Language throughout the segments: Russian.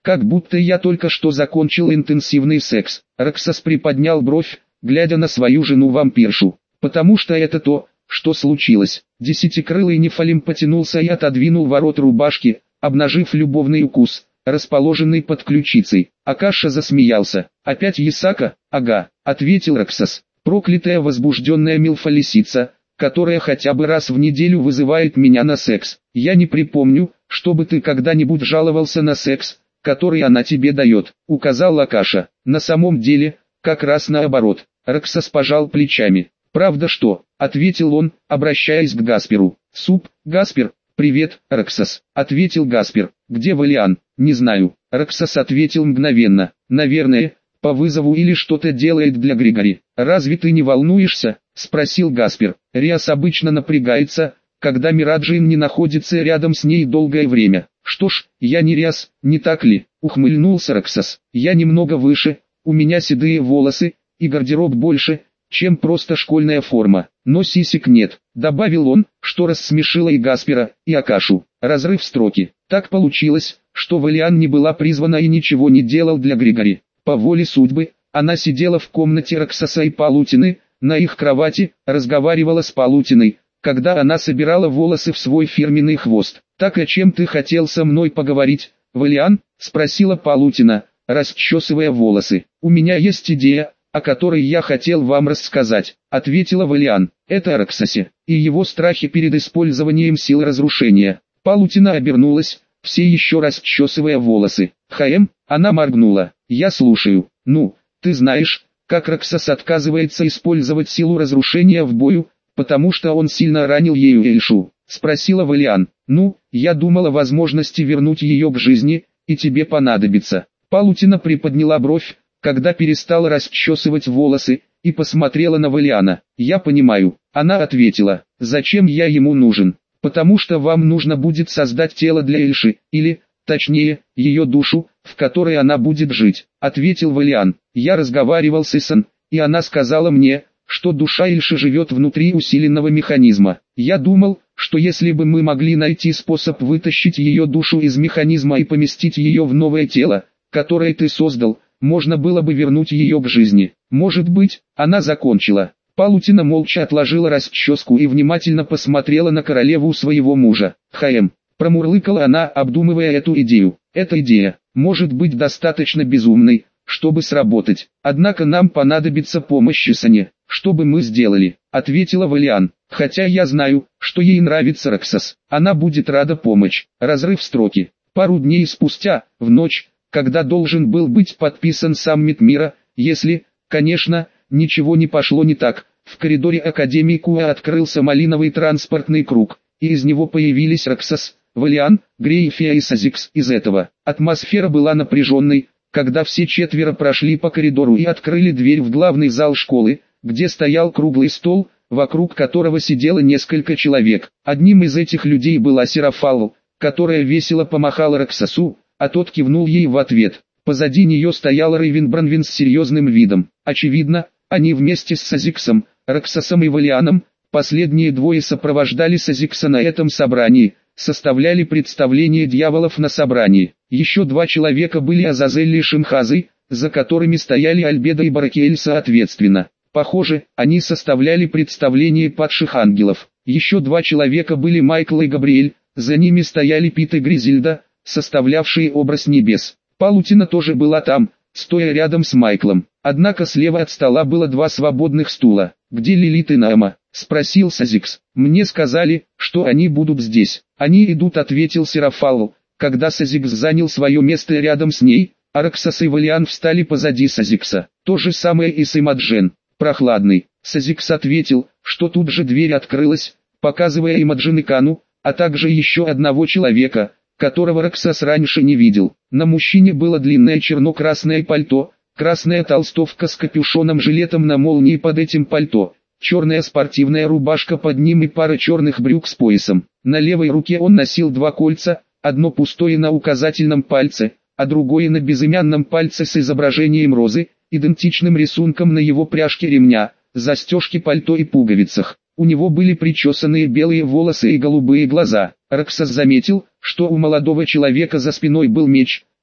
Как будто я только что закончил интенсивный секс. Роксос приподнял бровь, глядя на свою жену-вампиршу. Потому что это то, что случилось. Десятикрылый нефалим потянулся и отодвинул ворот рубашки, обнажив любовный укус, расположенный под ключицей. Акаша засмеялся. «Опять Ясака?» «Ага», — ответил Роксос. «Проклятая возбужденная милфа-лисица, которая хотя бы раз в неделю вызывает меня на секс. Я не припомню, чтобы ты когда-нибудь жаловался на секс, который она тебе дает», — указал Акаша. «На самом деле, как раз наоборот». Роксос пожал плечами. «Правда что?» — ответил он, обращаясь к Гасперу. «Суп, Гаспер?» «Привет, Роксос», — ответил Гаспер. «Где Валиан?» «Не знаю». Роксос ответил мгновенно. «Наверное, по вызову или что-то делает для Григори». «Разве ты не волнуешься?» — спросил Гаспер. «Риас обычно напрягается, когда Мираджин не находится рядом с ней долгое время». «Что ж, я не Риас, не так ли?» — ухмыльнулся Роксос. «Я немного выше, у меня седые волосы, и гардероб больше, чем просто школьная форма, но сисек нет», — добавил он, что рассмешило и Гаспера, и Акашу. Разрыв строки. Так получилось, что Валиан не была призвана и ничего не делал для Григори. По воле судьбы, она сидела в комнате Роксоса и Палутины, на их кровати, разговаривала с Палутиной, когда она собирала волосы в свой фирменный хвост. «Так о чем ты хотел со мной поговорить, Валиан?» — спросила Палутина, расчесывая волосы. «У меня есть идея, о которой я хотел вам рассказать», — ответила Валиан. «Это о Роксосе и его страхе перед использованием сил разрушения». Палутина обернулась, все еще расчесывая волосы. Она моргнула. «Я слушаю». «Ну, ты знаешь, как Роксос отказывается использовать силу разрушения в бою, потому что он сильно ранил ею Эльшу?» — спросила Валиан. «Ну, я думала о возможности вернуть ее к жизни, и тебе понадобится». Палутина приподняла бровь, когда перестала расчесывать волосы, и посмотрела на Валиана. «Я понимаю», — она ответила. «Зачем я ему нужен? Потому что вам нужно будет создать тело для Эльши, или, точнее, ее душу, в которой она будет жить», — ответил Валиан. «Я разговаривал с Исан, и она сказала мне, что душа Эльши живет внутри усиленного механизма. Я думал, что если бы мы могли найти способ вытащить ее душу из механизма и поместить ее в новое тело, которое ты создал, можно было бы вернуть ее к жизни. Может быть». Она закончила. Палутина молча отложила расческу и внимательно посмотрела на королеву своего мужа. Промурлыкала она, обдумывая эту идею. «Эта идея может быть достаточно безумной, чтобы сработать. Однако нам понадобится помощь Исане. Что бы мы сделали?» — ответила Валиан. «Хотя я знаю, что ей нравится Роксос. Она будет рада помочь». Разрыв строки. Пару дней спустя, в ночь, когда должен был быть подписан саммит мира, если, конечно, ничего не пошло не так, в коридоре Академии Куа открылся малиновый транспортный круг, и из него появились Роксос, Валиан, Грейфия и Сазикс. Из этого атмосфера была напряженной, когда все четверо прошли по коридору и открыли дверь в главный зал школы, где стоял круглый стол, вокруг которого сидело несколько человек. Одним из этих людей была Серафалл, которая весело помахала Роксосу, а тот кивнул ей в ответ. Позади нее стоял Рейвен Бранвин с серьезным видом. Очевидно, они вместе с Сазиксом, Роксосом и Валианом, последние двое сопровождали Сазикса на этом собрании, составляли представление дьяволов на собрании. Еще два человека были Азазелли и Шинхазы, за которыми стояли Альбедо и Баракиэль соответственно. Похоже, они составляли представление падших ангелов. Еще два человека были Майкл и Габриэль, за ними стояли Пит и Гризельда, составлявшие образ небес. Палутина тоже была там, стоя рядом с Майклом. Однако слева от стола было два свободных стула. «Где Лилит и Наама?» — спросил Сазикс. «Мне сказали, что они будут здесь». «Они идут», — ответил Серафалл, когда Сазикс занял свое место рядом с ней, а Роксос и Валиан встали позади Сазикса. То же самое и с Имаджен. «Прохладный». Сазикс ответил, что тут же дверь открылась, показывая Имаджен и Кану, а также еще одного человека, которого Роксос раньше не видел. На мужчине было длинное черно-красное пальто, красная толстовка с капюшоном-жилетом на молнии под этим пальто, черная спортивная рубашка под ним и пара черных брюк с поясом. На левой руке он носил два кольца, одно пустое на указательном пальце, а другое на безымянном пальце с изображением розы, идентичным рисунком на его пряжке ремня, застежке пальто и пуговицах. У него были причесанные белые волосы и голубые глаза. Роксос заметил, что у молодого человека за спиной был меч,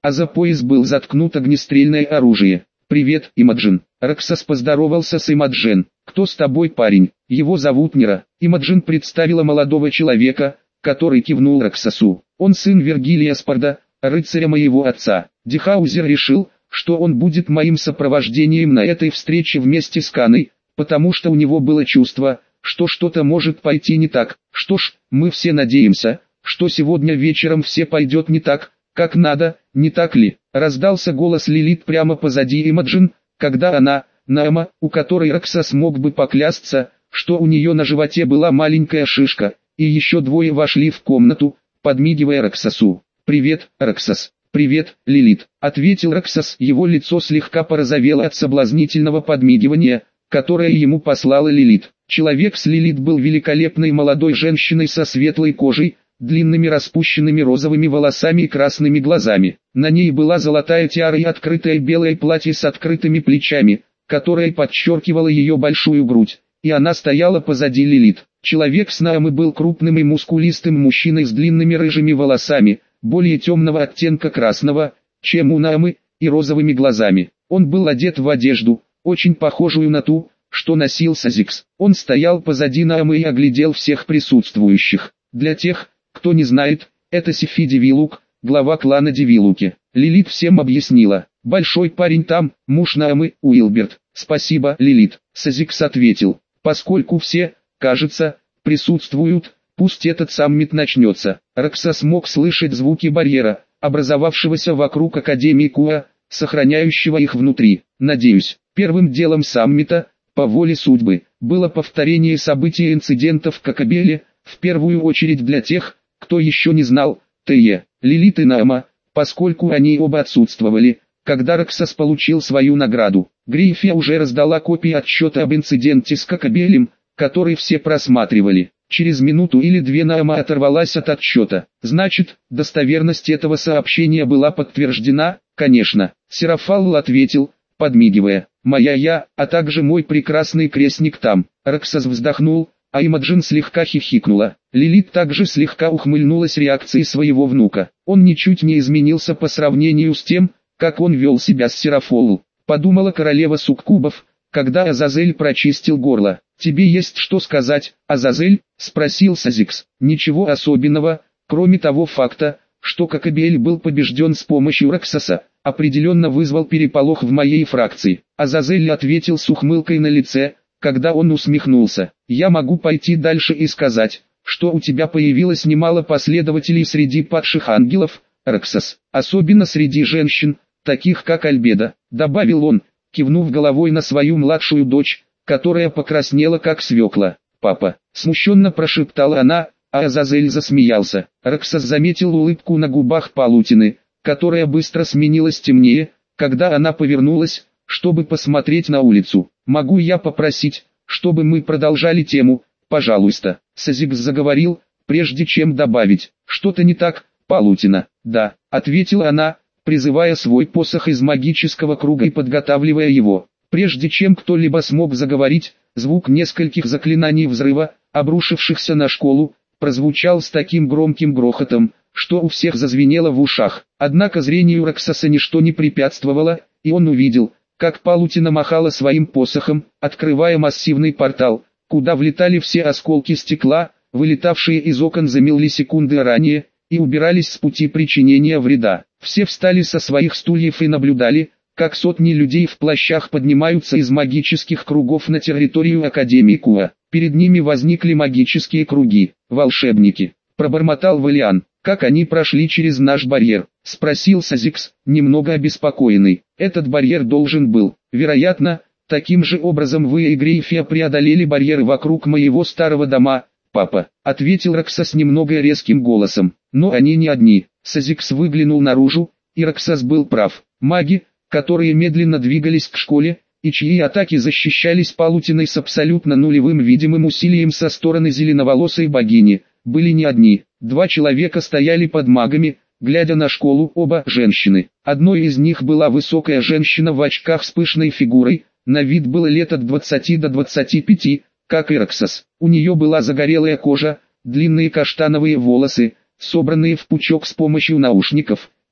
а за пояс был заткнут огнестрельное оружие. «Привет, Имаджин». Роксас поздоровался с Имаджин. «Кто с тобой, парень?» «Его зовут Нира». Имаджин представила молодого человека, который кивнул Роксасу. «Он сын Вергилия Спарда, рыцаря моего отца». Дихаузер решил, что он будет моим сопровождением на этой встрече вместе с Каной, потому что у него было чувство, что что-то может пойти не так. Что ж, мы все надеемся, что сегодня вечером все пойдет не так, как надо, не так ли? Раздался голос Лилит прямо позади Имаджин, когда она, Наэма, у которой Роксас мог бы поклясться, что у нее на животе была маленькая шишка, и еще двое вошли в комнату, подмигивая Роксасу. «Привет, Роксас». «Привет, Лилит», — ответил Роксас. Его лицо слегка порозовело от соблазнительного подмигивания, которое ему послала Лилит. Человек с Лилит был великолепной молодой женщиной со светлой кожей, длинными распущенными розовыми волосами и красными глазами. На ней была золотая тиара и открытое белое платье с открытыми плечами, которое подчеркивало ее большую грудь, и она стояла позади Лилит. Человек с Наэмы был крупным и мускулистым мужчиной с длинными рыжими волосами, более темного оттенка красного, чем у Наэмы, и розовыми глазами. Он был одет в одежду, очень похожую на ту, что носил Сазикс. Он стоял позади Наэмы и оглядел всех присутствующих. Для тех, кто не знает, это Сифи Девилук, глава клана Девилуки. Лилит всем объяснила. «Большой парень там, муж Наэмы, Уилберт». «Спасибо, Лилит», Сазикс ответил. «Поскольку все, кажется, присутствуют, пусть этот саммит начнется». Роксас мог слышать звуки барьера, образовавшегося вокруг Академии Куа, сохраняющего их внутри. «Надеюсь, первым делом саммита, по воле судьбы, было повторение событий и инцидентов в Кокабеле, в первую очередь для тех, кто еще не знал, Т.Е. Лилит и Наэма, поскольку они оба отсутствовали, когда Роксас получил свою награду. Грифия уже раздала копии отчета об инциденте с Кокабелем, который все просматривали. Через минуту или две Наэма оторвалась от отчета. «Значит, достоверность этого сообщения была подтверждена?» «Конечно», Серафалл ответил, подмигивая. «Моя я, а также мой прекрасный крестник там». Роксас вздохнул, а Имаджин слегка хихикнула. Лилит также слегка ухмыльнулась реакцией своего внука. Он ничуть не изменился по сравнению с тем, как он вел себя с Серафолл. Подумала королева суккубов, когда Азазель прочистил горло. «Тебе есть что сказать, Азазель?» – спросил Сазикс. «Ничего особенного, кроме того факта, что Кокабель был побежден с помощью Роксаса, определенно вызвал переполох в моей фракции». Азазель ответил с ухмылкой на лице, когда он усмехнулся. «Я могу пойти дальше и сказать, что у тебя появилось немало последователей среди падших ангелов, Роксас, особенно среди женщин, таких как Альбеда», добавил он, кивнув головой на свою младшую дочь, которая покраснела как свекла. «Папа», смущенно прошептала она, а Азазель засмеялся. Роксас заметил улыбку на губах Палутины, которая быстро сменилась темнее, когда она повернулась, чтобы посмотреть на улицу. «Могу я попросить, чтобы мы продолжали тему, пожалуйста?» Сазикс заговорил, прежде чем добавить. «Что-то не так, Палутина?» «Да», ответила она, призывая свой посох из магического круга и подготавливая его. Прежде чем кто-либо смог заговорить, звук нескольких заклинаний взрыва, обрушившихся на школу, прозвучал с таким громким грохотом, что у всех зазвенело в ушах. Однако зрению Роксаса ничто не препятствовало, и он увидел, как Палутина махала своим посохом, открывая массивный портал, куда влетали все осколки стекла, вылетавшие из окон за миллисекунды ранее, и убирались с пути причинения вреда. Все встали со своих стульев и наблюдали, как сотни людей в плащах поднимаются из магических кругов на территорию Академии Куа. Перед ними возникли магические круги. «Волшебники», — пробормотал Валиан. «Как они прошли через наш барьер?» — спросил Сазикс, немного обеспокоенный. «Этот барьер должен был, вероятно, таким же образом вы и Грейфия преодолели барьеры вокруг моего старого дома, папа», — ответил Роксас немного резким голосом. «Но они не одни». Сазикс выглянул наружу, и Роксас был прав. Маги, которые медленно двигались к школе, и чьи атаки защищались Палутиной с абсолютно нулевым видимым усилием со стороны зеленоволосой богини, были не одни. Два человека стояли под магами, глядя на школу, оба женщины. Одной из них была высокая женщина в очках с пышной фигурой, на вид было лет от 20 до 25, как и Роксас. У нее была загорелая кожа, длинные каштановые волосы, собранные в пучок с помощью наушников,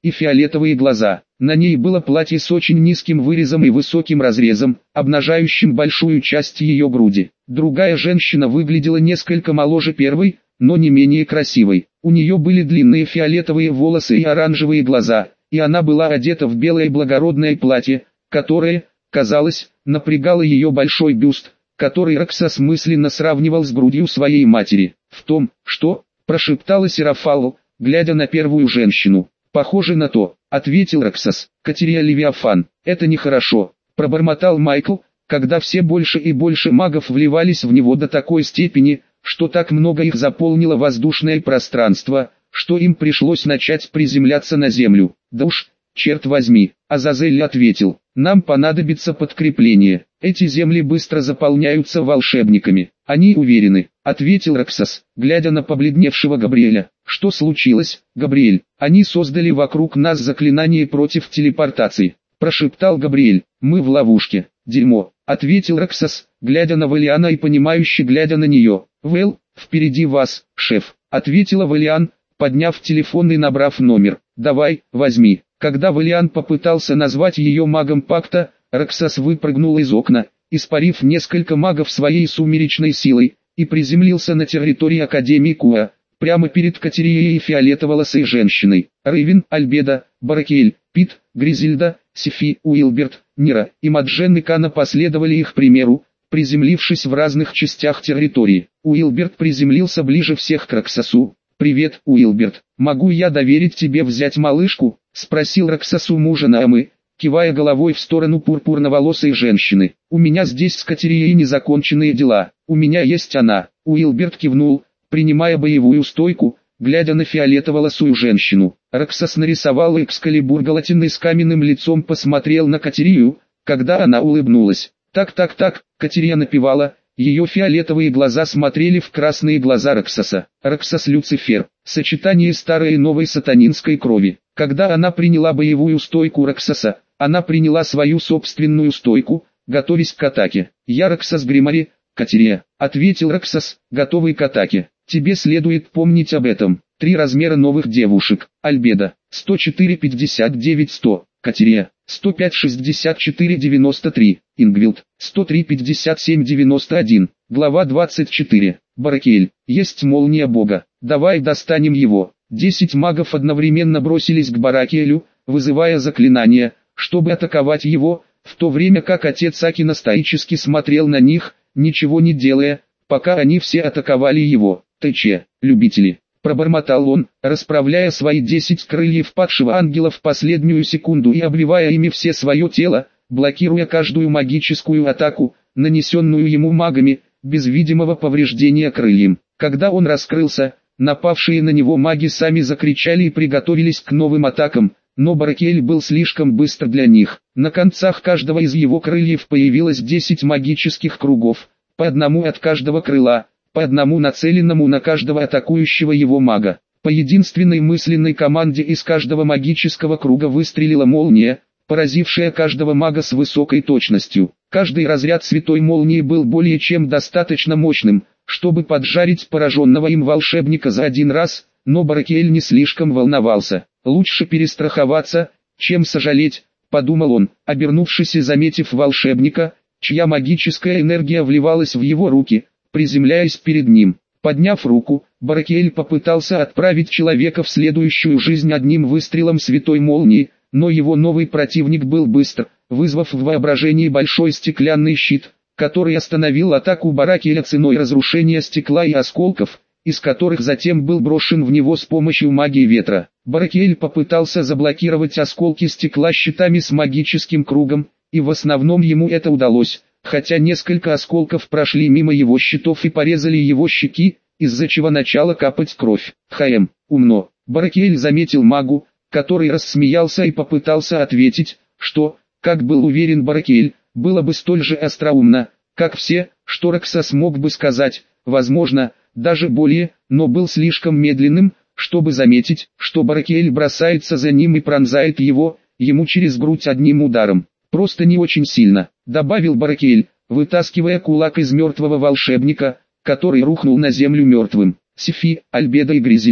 и фиолетовые глаза. На ней было платье с очень низким вырезом и высоким разрезом, обнажающим большую часть ее груди. Другая женщина выглядела несколько моложе первой, но не менее красивой. У нее были длинные фиолетовые волосы и оранжевые глаза, и она была одета в белое благородное платье, которое, казалось, напрягало ее большой бюст, который Роксас мысленно сравнивал с грудью своей матери. «В том, что...» – прошептала Серафалу, глядя на первую женщину. «Похоже на то», – ответил Роксас. «Катерия Левиафан, это нехорошо», – пробормотал Майкл, когда все больше и больше магов вливались в него до такой степени, что так много их заполнило воздушное пространство, что им пришлось начать приземляться на землю. «Да уж, черт возьми», – Азазель ответил, – «нам понадобится подкрепление. Эти земли быстро заполняются волшебниками». «Они уверены», — ответил Роксас, глядя на побледневшего Габриэля. «Что случилось, Габриэль?» «Они создали вокруг нас заклинание против телепортации», — прошептал Габриэль. «Мы в ловушке». «Дерьмо», — ответил Роксас, глядя на Валиана и понимающе глядя на нее. «Вэл, впереди вас, шеф», — ответила Валиан, подняв телефон и набрав номер. «Давай, возьми». Когда Валиан попытался назвать ее магом пакта, Роксас выпрыгнул из окна, испарив несколько магов своей сумеречной силой, и приземлился на территории Академии Куа, прямо перед Катерией и фиолетоволосой женщиной. Рейвен, Альбеда, Баракель, Пит, Гризильда, Сифи, Уилберт, Нира и Маджен и Кана последовали их примеру, приземлившись в разных частях территории. Уилберт приземлился ближе всех к Роксасу. «Привет, Уилберт, могу я доверить тебе взять малышку?» — спросил Роксасу мужа Наамы, кивая головой в сторону пурпурноволосой женщины. «У меня здесь с Катерией незаконченные дела, у меня есть она». Уилберт кивнул, принимая боевую стойку, глядя на фиолетоволосую женщину. Роксас нарисовал Экскалибур галатиной с каменным лицом, посмотрел на Катерию, когда она улыбнулась. «Так», Катерия напевала, ее фиолетовые глаза смотрели в красные глаза Роксаса. Роксас Люцифер, сочетание старой и новой сатанинской крови. Когда она приняла боевую стойку Роксаса, она приняла свою собственную стойку, готовясь к атаке. «Я Роксас Гримари, Катерия», — ответил Роксас, готовый к атаке. «Тебе следует помнить об этом». 3 размера новых девушек. Альбеда, 104-59-100. Катерия, 105-64-93. Ингвилд, 103-57-91. Глава 24. Баракель, есть молния бога. Давай достанем его. 10 магов одновременно бросились к Баракелю, вызывая заклинания, чтобы атаковать его, в то время как отец Акина стоически смотрел на них, ничего не делая, пока они все атаковали его. «ТЧ, любители», — пробормотал он, расправляя свои 10 крыльев падшего ангела в последнюю секунду и обвивая ими все свое тело, блокируя каждую магическую атаку, нанесенную ему магами, без видимого повреждения крыльям. Когда он раскрылся, напавшие на него маги сами закричали и приготовились к новым атакам, но Баракель был слишком быстр для них. На концах каждого из его крыльев появилось 10 магических кругов, по одному от каждого крыла, по одному нацеленному на каждого атакующего его мага. По единственной мысленной команде из каждого магического круга выстрелила молния, поразившая каждого мага с высокой точностью. Каждый разряд святой молнии был более чем достаточно мощным, чтобы поджарить пораженного им волшебника за один раз, но Баракель не слишком волновался. «Лучше перестраховаться, чем сожалеть», — подумал он, обернувшись и заметив волшебника, чья магическая энергия вливалась в его руки, приземляясь перед ним. Подняв руку, Баракель попытался отправить человека в следующую жизнь одним выстрелом святой молнии, но его новый противник был быстр, вызвав в воображении большой стеклянный щит, который остановил атаку Баракеля ценой разрушения стекла и осколков, из которых затем был брошен в него с помощью магии ветра. Баракель попытался заблокировать осколки стекла щитами с магическим кругом, и в основном ему это удалось, хотя несколько осколков прошли мимо его щитов и порезали его щеки, из-за чего начала капать кровь. Умно. Баракель заметил магу, который рассмеялся и попытался ответить, что, как был уверен Баракель, было бы столь же остроумно, как все, что Роксас мог бы сказать, возможно, даже более, но был слишком медленным, чтобы заметить, что Баракель бросается за ним и пронзает его, ему через грудь одним ударом. «Просто не очень сильно», — добавил Баракель, вытаскивая кулак из мертвого волшебника, который рухнул на землю мертвым. Сифи, Альбеда и Гризильда,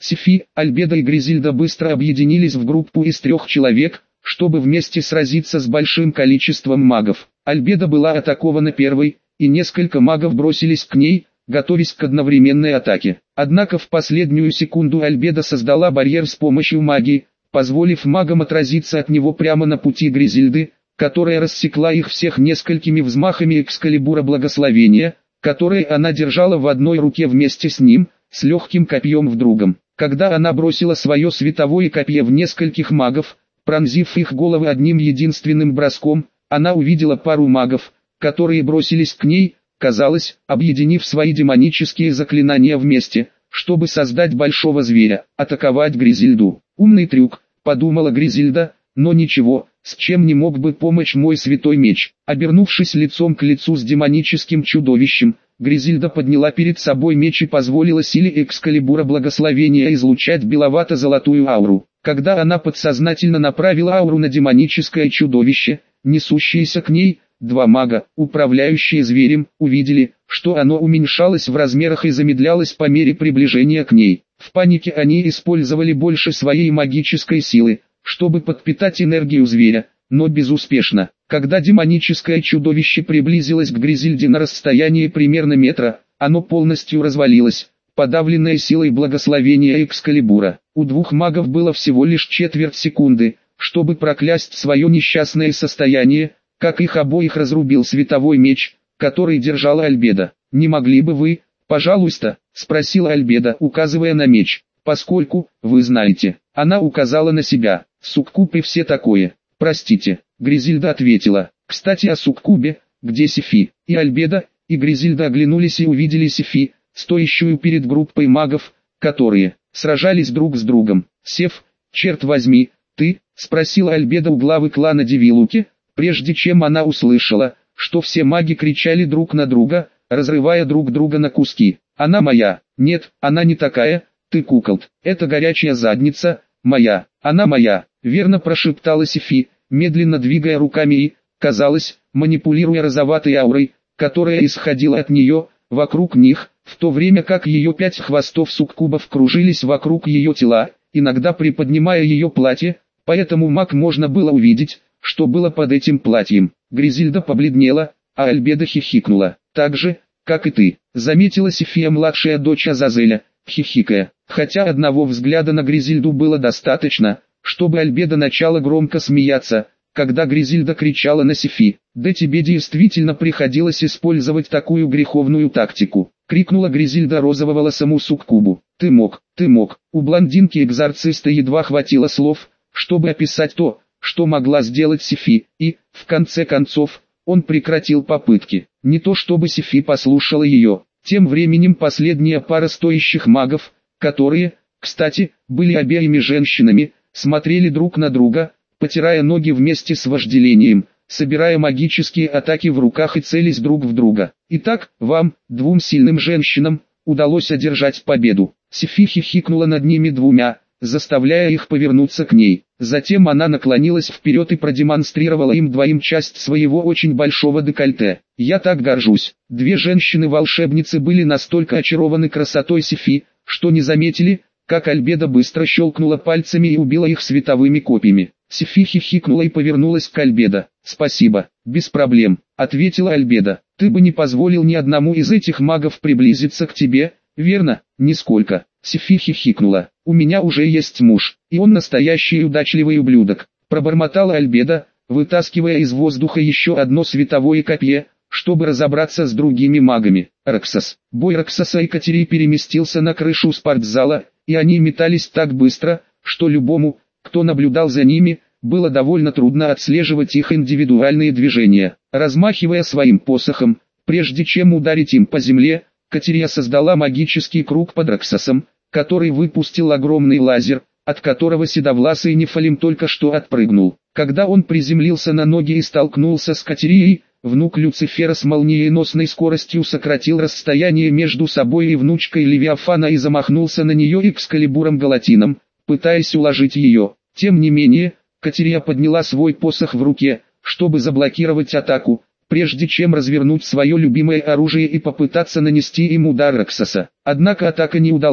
Сефи, Альбедо и Гризильда быстро объединились в группу из 3 человек, чтобы вместе сразиться с большим количеством магов. Альбедо была атакована первой, и несколько магов бросились к ней, готовясь к одновременной атаке. Однако в последнюю секунду Альбедо создала барьер с помощью магии, позволив магам отразиться от него прямо на пути Гризильды, которая рассекла их всех несколькими взмахами Экскалибура Благословения, которые она держала в одной руке вместе с ним, с легким копьем в другом. Когда она бросила свое световое копье в нескольких магов, пронзив их головы одним единственным броском, она увидела пару магов, которые бросились к ней, казалось, объединив свои демонические заклинания вместе, чтобы создать большого зверя, атаковать Гризильду. «Умный трюк», — подумала Гризильда, — «но ничего, с чем не мог бы помочь мой святой меч». Обернувшись лицом к лицу с демоническим чудовищем, Гризильда подняла перед собой меч и позволила силе Экскалибура Благословения излучать беловато-золотую ауру. Когда она подсознательно направила ауру на демоническое чудовище, несущееся к ней, 2 мага, управляющие зверем, увидели, что оно уменьшалось в размерах и замедлялось по мере приближения к ней. В панике они использовали больше своей магической силы, чтобы подпитать энергию зверя, но безуспешно. Когда демоническое чудовище приблизилось к Гризильде на расстоянии примерно метра, оно полностью развалилось, подавленное силой благословения Экскалибура. У 2 магов было всего лишь четверть секунды, чтобы проклясть свое несчастное состояние, как их обоих разрубил световой меч, который держала Альбедо. «Не могли бы вы, пожалуйста?» — спросила Альбедо, указывая на меч. «Поскольку, вы знаете». Она указала на себя. «Суккуб и все такое». «Простите», — Гризильда ответила. «Кстати о Суккубе, где Сефи?» И Альбедо, и Гризильда оглянулись и увидели Сефи, стоящую перед группой магов, которые сражались друг с другом. «Сеф, черт возьми, ты?» — спросила Альбедо у главы клана Девилуки, прежде чем она услышала, что все маги кричали друг на друга, разрывая друг друга на куски. «Она моя». «Нет, она не такая, ты куколд. Это горячая задница, моя. Она моя», — верно прошептала Сефи, медленно двигая руками и, казалось, манипулируя розоватой аурой, которая исходила от нее, вокруг них, в то время как ее 5 хвостов суккубов кружились вокруг ее тела, иногда приподнимая ее платье, поэтому маг можно было увидеть, что было под этим платьем. Гризильда побледнела, а Альбедо хихикнула. «Так же, как и ты», — заметила Сефия, младшая дочь Азазеля, хихикая. Хотя одного взгляда на Гризильду было достаточно, чтобы Альбедо начала громко смеяться, когда Гризильда кричала на Сефи. «Да тебе действительно приходилось использовать такую греховную тактику», — крикнула Гризильда розововолосому суккубу. «Ты мог». У блондинки-экзорциста едва хватило слов, чтобы описать то, что могла сделать Сефи, и, в конце концов, он прекратил попытки. Не то чтобы Сефи послушала ее. Тем временем последняя пара стоящих магов, которые, кстати, были обеими женщинами, смотрели друг на друга, потирая ноги вместе с вожделением, собирая магические атаки в руках и целясь друг в друга. «Итак, вам, 2 сильным женщинам, удалось одержать победу». Сефи хихикнула над ними 2, заставляя их повернуться к ней. Затем она наклонилась вперед и продемонстрировала им 2 часть своего очень большого декольте. «Я так горжусь». 2 женщины-волшебницы были настолько очарованы красотой Сефи, что не заметили, как Альбедо быстро щелкнула пальцами и убила их световыми копьями. Сефи хихикнула и повернулась к Альбедо. «Спасибо, без проблем», — ответила Альбедо. «Ты бы не позволил ни одному из этих магов приблизиться к тебе, верно?» «Нисколько». Сефи хихикнула. «У меня уже есть муж, и он настоящий удачливый ублюдок», — пробормотала Альбедо, вытаскивая из воздуха еще одно световое копье, чтобы разобраться с другими магами. Роксос. Бой Роксоса и Катери переместился на крышу спортзала, и они метались так быстро, что любому, кто наблюдал за ними, было довольно трудно отслеживать их индивидуальные движения. Размахивая своим посохом, прежде чем ударить им по земле, Катерия создала магический круг под Роксосом, который выпустил огромный лазер, от которого седовласый Нефалим только что отпрыгнул. Когда он приземлился на ноги и столкнулся с Катерией, внук Люцифера с молниеносной скоростью сократил расстояние между собой и внучкой Левиафана и замахнулся на нее Экскалибуром Галатином, пытаясь уложить ее. Тем не менее, Катерия подняла свой посох в руке, чтобы заблокировать атаку, прежде чем развернуть свое любимое оружие и попытаться нанести им удар Роксоса. Однако атака не удалась,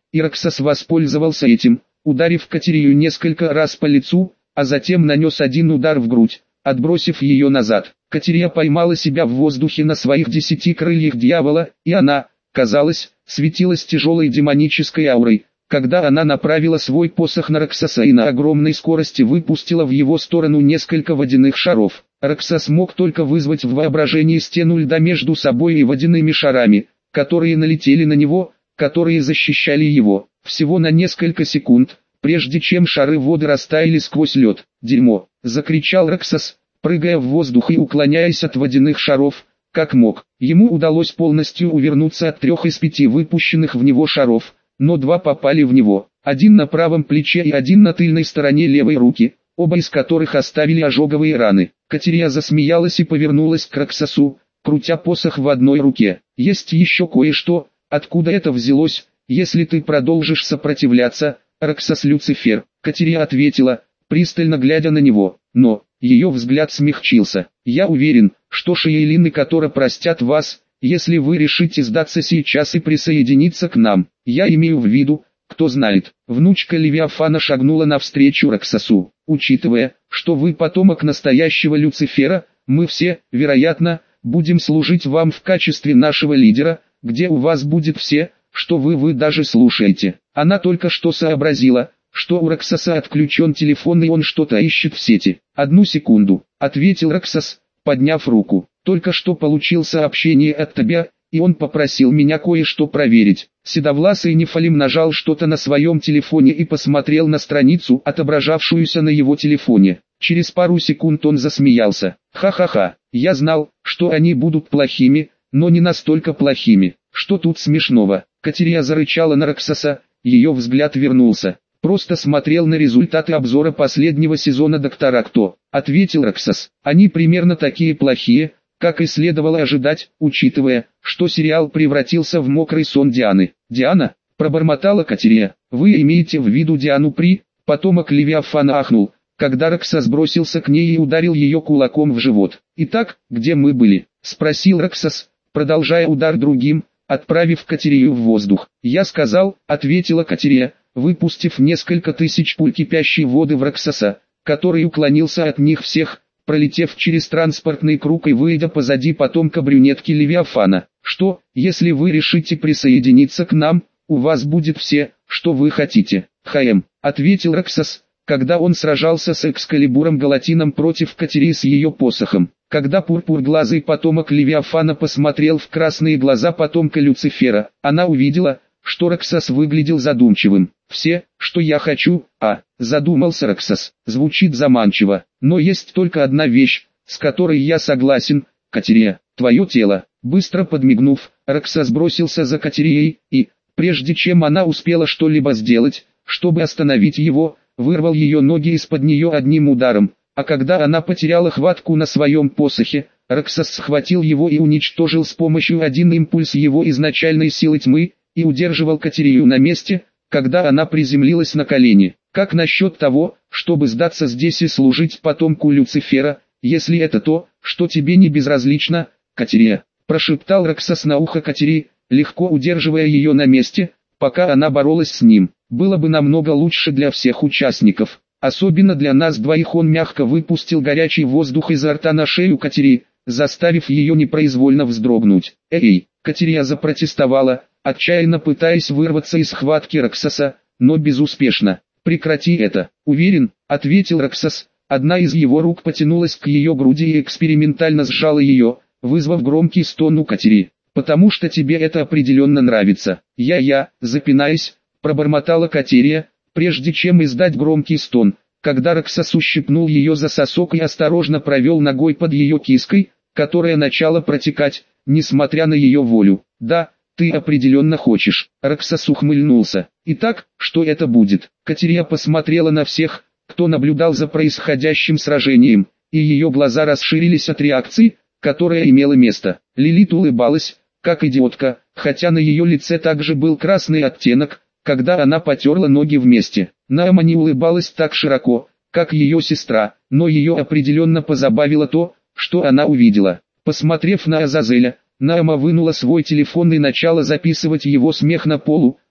и Роксос воспользовался этим, ударив Катерию несколько раз по лицу, а затем нанес один удар в грудь, отбросив ее назад. Катерия поймала себя в воздухе на своих 10 крыльях дьявола, и она, казалось, светилась тяжелой демонической аурой, когда она направила свой посох на Роксоса и на огромной скорости выпустила в его сторону несколько водяных шаров. Роксос мог только вызвать в воображении стену льда между собой и водяными шарами, которые налетели на него, которые защищали его, всего на несколько секунд, прежде чем шары воды растаяли сквозь лед. «Дерьмо!» — закричал Роксос, прыгая в воздух и уклоняясь от водяных шаров, как мог. Ему удалось полностью увернуться от 3 из 5 выпущенных в него шаров, но 2 попали в него, один на правом плече и один на тыльной стороне левой руки, оба из которых оставили ожоговые раны. Катерия засмеялась и повернулась к Роксосу, крутя посох в одной руке. «Есть еще кое-что, откуда это взялось, если ты продолжишь сопротивляться, Роксос Люцифер?» Катерия ответила, пристально глядя на него, но ее взгляд смягчился. «Я уверен, что Шейлин и Котора простят вас, если вы решите сдаться сейчас и присоединиться к нам. Я имею в виду, кто знает». Внучка Левиафана шагнула навстречу Роксосу. «Учитывая, что вы потомок настоящего Люцифера, мы все, вероятно, будем служить вам в качестве нашего лидера, где у вас будет все, что вы даже слушаете». Она только что сообразила, что у Роксоса отключен телефон и он что-то ищет в сети. «Одну секунду», — ответил Роксос, подняв руку. «Только что получил сообщение от тебя, и он попросил меня кое-что проверить». Седовласый Нефалим нажал что-то на своем телефоне и посмотрел на страницу, отображавшуюся на его телефоне. Через пару секунд он засмеялся. «Ха-ха-ха, я знал, что они будут плохими, но не настолько плохими. Что тут смешного?» Катерия зарычала на Роксоса, ее взгляд вернулся. «Просто смотрел на результаты обзора последнего сезона «Доктора Кто», — ответил Роксос. «Они примерно такие плохие, как и следовало ожидать, учитывая, что сериал превратился в мокрый сон Дианы». «Диана?» — пробормотала Катерия. «Вы имеете в виду Диану При?» Потомок Левиафана ахнул, когда Роксос бросился к ней и ударил ее кулаком в живот. «Итак, где мы были?» — спросил Роксос, продолжая удар другим, отправив Катерию в воздух. «Я сказал», — ответила Катерия, выпустив несколько тысяч пуль кипящей воды в Роксоса, который уклонился от них всех, пролетев через транспортный круг и выйдя позади потомка брюнетки Левиафана. «Что, если вы решите присоединиться к нам, у вас будет все, что вы хотите?» «ХМ», — ответил Роксос, когда он сражался с Экскалибуром Галатином против Катерии с ее посохом. Когда пурпурглазый потомок Левиафана посмотрел в красные глаза потомка Люцифера, она увидела, что Роксос выглядел задумчивым. «Все, что я хочу», задумался Роксос. Звучит заманчиво, но есть только одна вещь, с которой я согласен, Катерия, твое тело. Быстро подмигнув, Роксос бросился за Катерией, и, прежде чем она успела что-либо сделать, чтобы остановить его, вырвал ее ноги из-под нее одним ударом, а когда она потеряла хватку на своем посохе, Роксос схватил его и уничтожил с помощью один импульс его изначальной силы тьмы, и удерживал Катерию на месте, когда она приземлилась на колени. «Как насчет того, чтобы сдаться здесь и служить потомку Люцифера, если это то, что тебе не безразлично, Катерия?» – прошептал Роксос на ухо Катерии, легко удерживая ее на месте, пока она боролась с ним. «Было бы намного лучше для всех участников, особенно для нас двоих». Он мягко выпустил горячий воздух изо рта на шею Катерии, заставив ее непроизвольно вздрогнуть. «Эй!» – Катерия запротестовала, отчаянно пытаясь вырваться из схватки Роксоса, но безуспешно. «Прекрати это!» «Уверен», — ответил Роксос. Одна из его рук потянулась к ее груди и экспериментально сжала ее, вызвав громкий стон у Катерии. «Потому что тебе это определенно нравится». Запинаясь, пробормотала Катерия, прежде чем издать громкий стон, когда Роксос ущипнул ее за сосок и осторожно провел ногой под ее киской, которая начала протекать, несмотря на ее волю. «Да, ты определенно хочешь». Роксос ухмыльнулся. «Итак, что это будет?» Катерия посмотрела на всех, кто наблюдал за происходящим сражением, и ее глаза расширились от реакции, которая имела место. Лилит улыбалась, как идиотка, хотя на ее лице также был красный оттенок, когда она потерла ноги вместе. Наама не улыбалась так широко, как ее сестра, но ее определенно позабавило то, что она увидела. Посмотрев на Азазеля, Наама вынула свой телефон и начала записывать его смех на полу,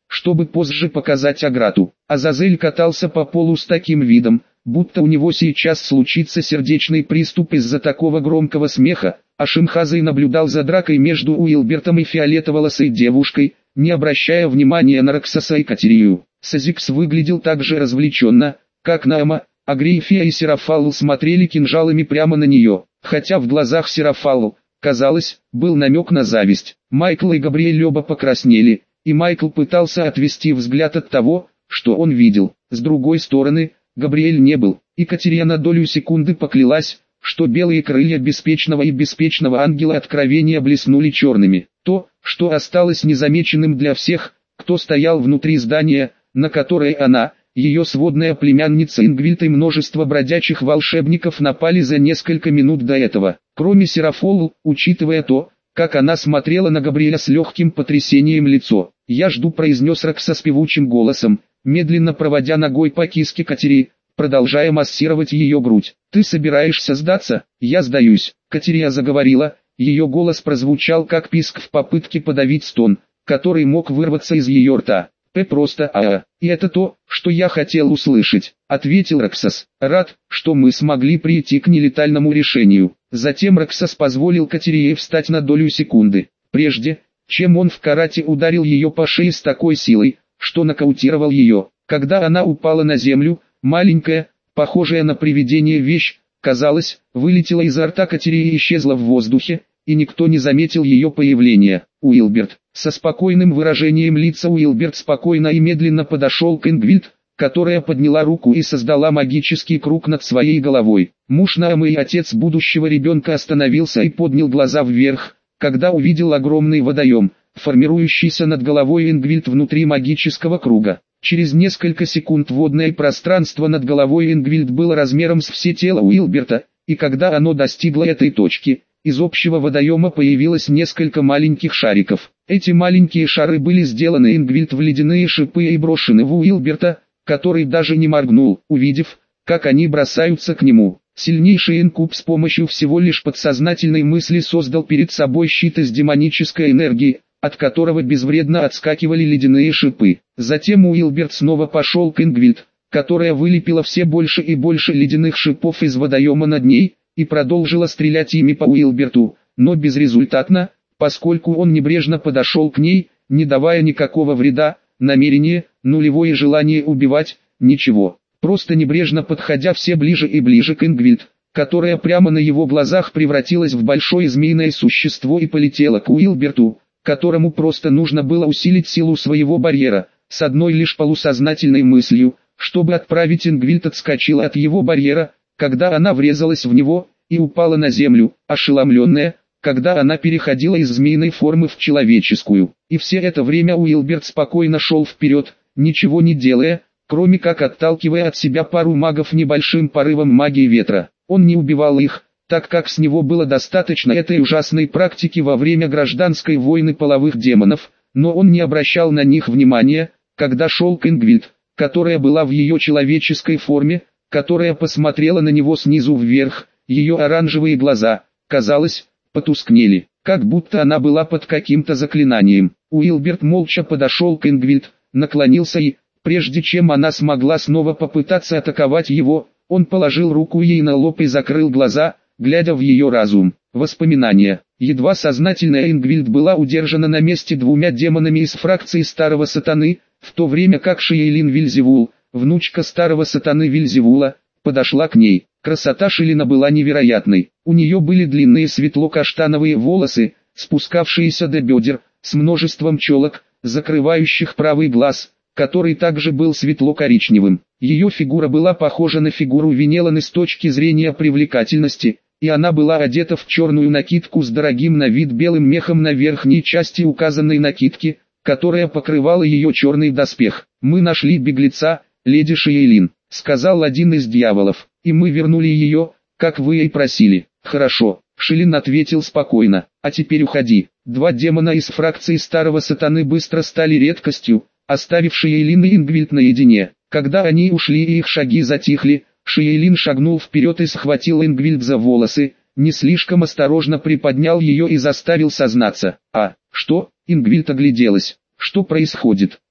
чтобы позже показать Аграту. Азазель катался по полу с таким видом, будто у него сейчас случится сердечный приступ из-за такого громкого смеха, а Шимхазей наблюдал за дракой между Уилбертом и фиолетоволосой девушкой, не обращая внимания на Роксоса и Катерию. Сазикс выглядел так же развлеченно, как Наама, а Грейфия и Серафалл смотрели кинжалами прямо на нее, хотя в глазах Серафалл, казалось, был намек на зависть. Майкл и Габриэль оба покраснели, и Майкл пытался отвести взгляд от того, что он видел. С другой стороны, Габриэль не был, и Катерия на долю секунды поклялась, что белые крылья беспечного ангела откровения блеснули черными. То, что осталось незамеченным для всех, кто стоял внутри здания, на которое она, ее сводная племянница Ингвильд и множество бродячих волшебников напали за несколько минут до этого. Кроме Серафолл, учитывая то, как она смотрела на Габриэля с легким потрясением лицо. «Я жду», — произнес Рокса с певучим голосом, медленно проводя ногой по киске Катерии, продолжая массировать ее грудь. «Ты собираешься сдаться?» «Я сдаюсь», — Катерия заговорила, ее голос прозвучал как писк в попытке подавить стон, который мог вырваться из ее рта. «Просто и это то, что я хотел услышать», — ответил Роксас. «Рад, что мы смогли прийти к нелетальному решению». Затем Роксас позволил Катерии встать на долю секунды, прежде чем он в карате ударил ее по шее с такой силой, что нокаутировал ее. Когда она упала на землю, маленькая, похожая на привидение вещь, казалось, вылетела изо рта Катерии и исчезла в воздухе, и никто не заметил ее появления. Уилберт, со спокойным выражением лица Уилберт спокойно и медленно подошел к Ингвильд, которая подняла руку и создала магический круг над своей головой. Муж Наамы и отец будущего ребенка остановился и поднял глаза вверх, когда увидел огромный водоем, формирующийся над головой Ингвильд внутри магического круга. Через несколько секунд водное пространство над головой Ингвильд было размером с все тело Уилберта, и когда оно достигло этой точки, из общего водоема появилось несколько маленьких шариков. Эти маленькие шары были сделаны Ингвильд в ледяные шипы и брошены в Уилберта, который даже не моргнул, увидев, как они бросаются к нему. Сильнейший инкуб с помощью всего лишь подсознательной мысли создал перед собой щит из демонической энергии, от которого безвредно отскакивали ледяные шипы. Затем Уилберт снова пошел к Ингвильд, которая вылепила все больше и больше ледяных шипов из водоема над ней, и продолжила стрелять ими по Уилберту, но безрезультатно, поскольку он небрежно подошел к ней, не давая никакого вреда, намерение, нулевое желание убивать, ничего. Просто небрежно подходя все ближе и ближе к Ингвильд, которая прямо на его глазах превратилась в большое змеиное существо и полетела к Уилберту, которому просто нужно было усилить силу своего барьера, с одной лишь полусознательной мыслью, чтобы отправить Ингвильд отскочила от его барьера, когда она врезалась в него, и упала на землю, ошеломленная, когда она переходила из змеиной формы в человеческую. И все это время Уилберт спокойно шел вперед, ничего не делая, кроме как отталкивая от себя пару магов небольшим порывом магии ветра. Он не убивал их, так как с него было достаточно этой ужасной практики во время гражданской войны половых демонов, но он не обращал на них внимания, когда шел к Ингвильд, которая была в ее человеческой форме, которая посмотрела на него снизу вверх, ее оранжевые глаза, казалось, потускнели, как будто она была под каким-то заклинанием. Уилберт молча подошел к Ингвильд, наклонился и, прежде чем она смогла снова попытаться атаковать его, он положил руку ей на лоб и закрыл глаза, глядя в ее разум. Воспоминания. Едва сознательная Ингвильд была удержана на месте двумя демонами из фракции Старого Сатаны, в то время как Шиейлин Вильзевул, внучка Старого Сатаны Вильзевула, подошла к ней. Красота Шиелина была невероятной. У нее были длинные светло-каштановые волосы, спускавшиеся до бедер, с множеством челок, закрывающих правый глаз, который также был светло-коричневым. Ее фигура была похожа на фигуру Венеланы с точки зрения привлекательности, и она была одета в черную накидку с дорогим на вид белым мехом на верхней части указанной накидки, которая покрывала ее черный доспех. «Мы нашли беглеца, леди Шиейлин», — сказал один из дьяволов, — «и мы вернули ее, как вы и просили». «Хорошо», — Шиелин ответил спокойно, — «а теперь уходи». Два демона из фракции Старого Сатаны быстро стали редкостью, оставив Шиейлин и Ингвильд наедине. Когда они ушли и их шаги затихли, Шиейлин шагнул вперед и схватил Ингвильд за волосы, не слишком осторожно приподнял ее и заставил сознаться. «А, что?» — Ингвильд огляделась. «Что происходит?»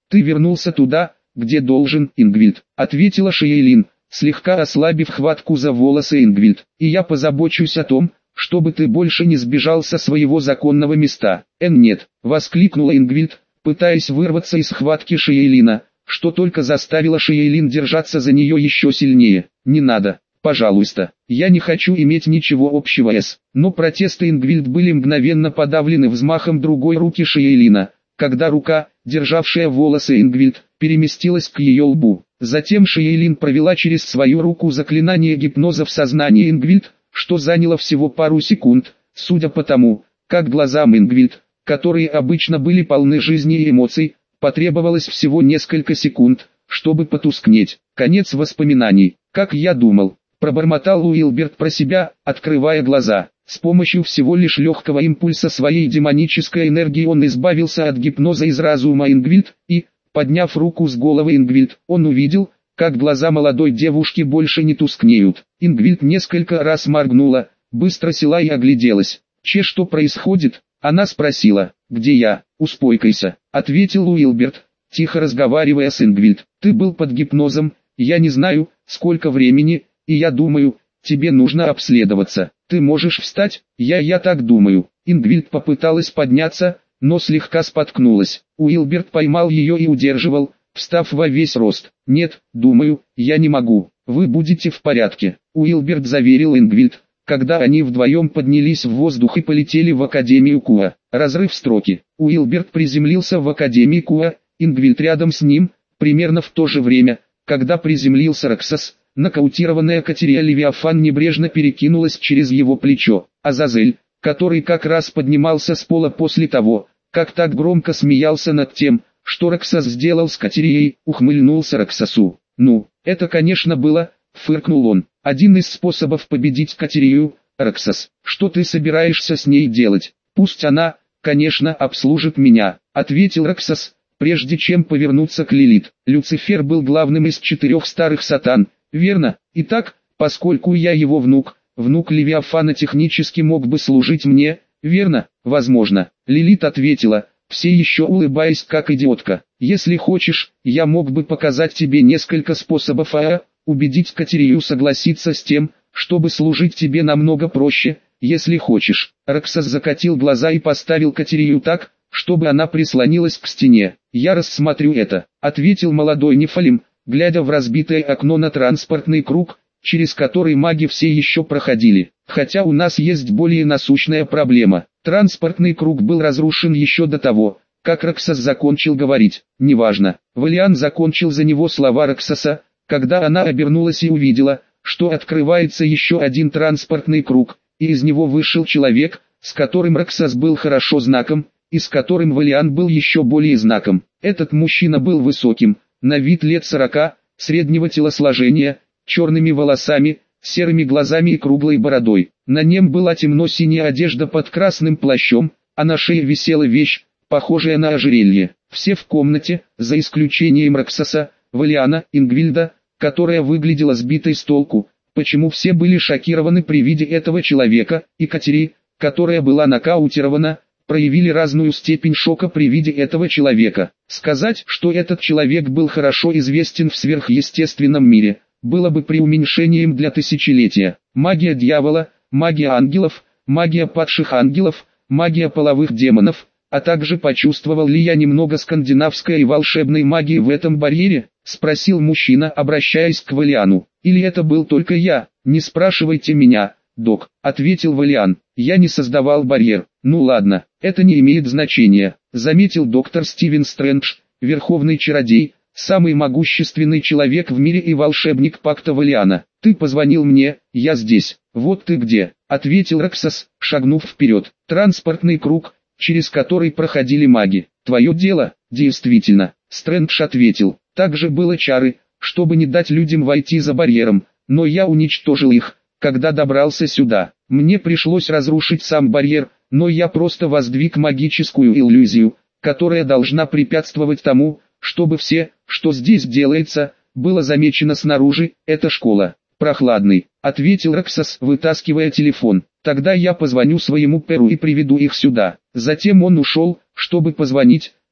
Ты вернулся туда, где должен, Ингвильд, ответила Шейлин, слегка ослабив хватку за волосы Ингвильд. И я позабочусь о том, чтобы ты больше не сбежал со своего законного места. Нет, воскликнула Ингвильд, пытаясь вырваться из схватки Шейлина, что только заставило Шейлин держаться за нее еще сильнее. Не надо, пожалуйста, я не хочу иметь ничего общего с... Но протесты Ингвильд были мгновенно подавлены взмахом другой руки Шейлина, когда рука, державшая волосы Ингвильд, переместилась к ее лбу. Затем Шейлин провела через свою руку заклинание гипноза в сознание Ингвильд, что заняло всего пару секунд, судя по тому, как глазам Ингвильд, которые обычно были полны жизни и эмоций, потребовалось всего несколько секунд, чтобы потускнеть. Конец воспоминаний. Как я думал, пробормотал Уилберт про себя, открывая глаза. С помощью всего лишь легкого импульса своей демонической энергии он избавился от гипноза из разума Ингвильд, и, подняв руку с головы Ингвильд, он увидел, как глаза молодой девушки больше не тускнеют. Ингвильд несколько раз моргнула, быстро села и огляделась. Что происходит? Она спросила. Где я? Успокойся, ответил Уилберт, тихо разговаривая с Ингвильд. Ты был под гипнозом, я не знаю, сколько времени, и я думаю, тебе нужно обследоваться. Ты можешь встать? Я так думаю. Ингвильд попыталась подняться, но слегка споткнулась. Уилберт поймал ее и удерживал, встав во весь рост. Нет, думаю, я не могу. Вы будете в порядке. Уилберт заверил Ингвильд, когда они вдвоем поднялись в воздух и полетели в Академию Куа. Разрыв строки. Уилберт приземлился в Академии Куа, Ингвильд рядом с ним, примерно в то же время, когда приземлился Роксас. Нокаутированная Катерия Левиафан небрежно перекинулась через его плечо. Азазель, который как раз поднимался с пола после того, как так громко смеялся над тем, что Роксас сделал с Катерией, ухмыльнулся Роксасу. «Ну, это конечно было», — фыркнул он, — «один из способов победить Катерию, Роксас. Что ты собираешься с ней делать? Пусть она, конечно, обслужит меня», — ответил Роксас, прежде чем повернуться к Лилит. Люцифер был главным из 4 старых сатан, верно? Итак, поскольку я его внук Левиафана технически мог бы служить мне, верно? Возможно. Лилит ответила, все еще улыбаясь как идиотка. Если хочешь, я мог бы показать тебе несколько способов убедить Катерию согласиться с тем, чтобы служить тебе намного проще, если хочешь. Роксас закатил глаза и поставил Катерию так, чтобы она прислонилась к стене. Я рассмотрю это, ответил молодой Нефалим, глядя в разбитое окно на транспортный круг, через который маги все еще проходили. Хотя у нас есть более насущная проблема. Транспортный круг был разрушен еще до того, как Роксас закончил говорить. Неважно. Валиан закончил за него слова Роксаса, когда она обернулась и увидела, что открывается еще один транспортный круг, и из него вышел человек, с которым Роксас был хорошо знаком, и с которым Валиан был еще более знаком. Этот мужчина был высоким, на вид лет 40, среднего телосложения, черными волосами, серыми глазами и круглой бородой. На нем была темно-синяя одежда под красным плащом, а на шее висела вещь, похожая на ожерелье. Все в комнате, за исключением Роксаса, Валиана, Ингвильда, которая выглядела сбитой с толку, почему все были шокированы при виде этого человека, и Катери, которая была нокаутирована, проявили разную степень шока при виде этого человека. Сказать, что этот человек был хорошо известен в сверхъестественном мире, было бы преуменьшением для тысячелетия. Магия дьявола, магия ангелов, магия падших ангелов, магия половых демонов, а также почувствовал ли я немного скандинавской и волшебной магии в этом барьере, спросил мужчина, обращаясь к Валиану. Или это был только я? Не спрашивайте меня, док, ответил Валиан. Я не создавал барьер. Ну ладно, это не имеет значения, заметил доктор Стивен Стрэндж, верховный чародей, самый могущественный человек в мире и волшебник пакта Валиана. Ты позвонил мне, я здесь. Вот ты где, ответил Роксас, шагнув вперед. Транспортный круг, через который проходили маги. Твое дело, действительно, Стрэндж ответил. Также было чары, чтобы не дать людям войти за барьером, но я уничтожил их, когда добрался сюда. Мне пришлось разрушить сам барьер, но я просто воздвиг магическую иллюзию, которая должна препятствовать тому, чтобы все, что здесь делается, было замечено снаружи. Это школа. Прохладный, ответил Роксас, вытаскивая телефон. Тогда я позвоню своему перу и приведу их сюда. Затем он ушел, чтобы позвонить,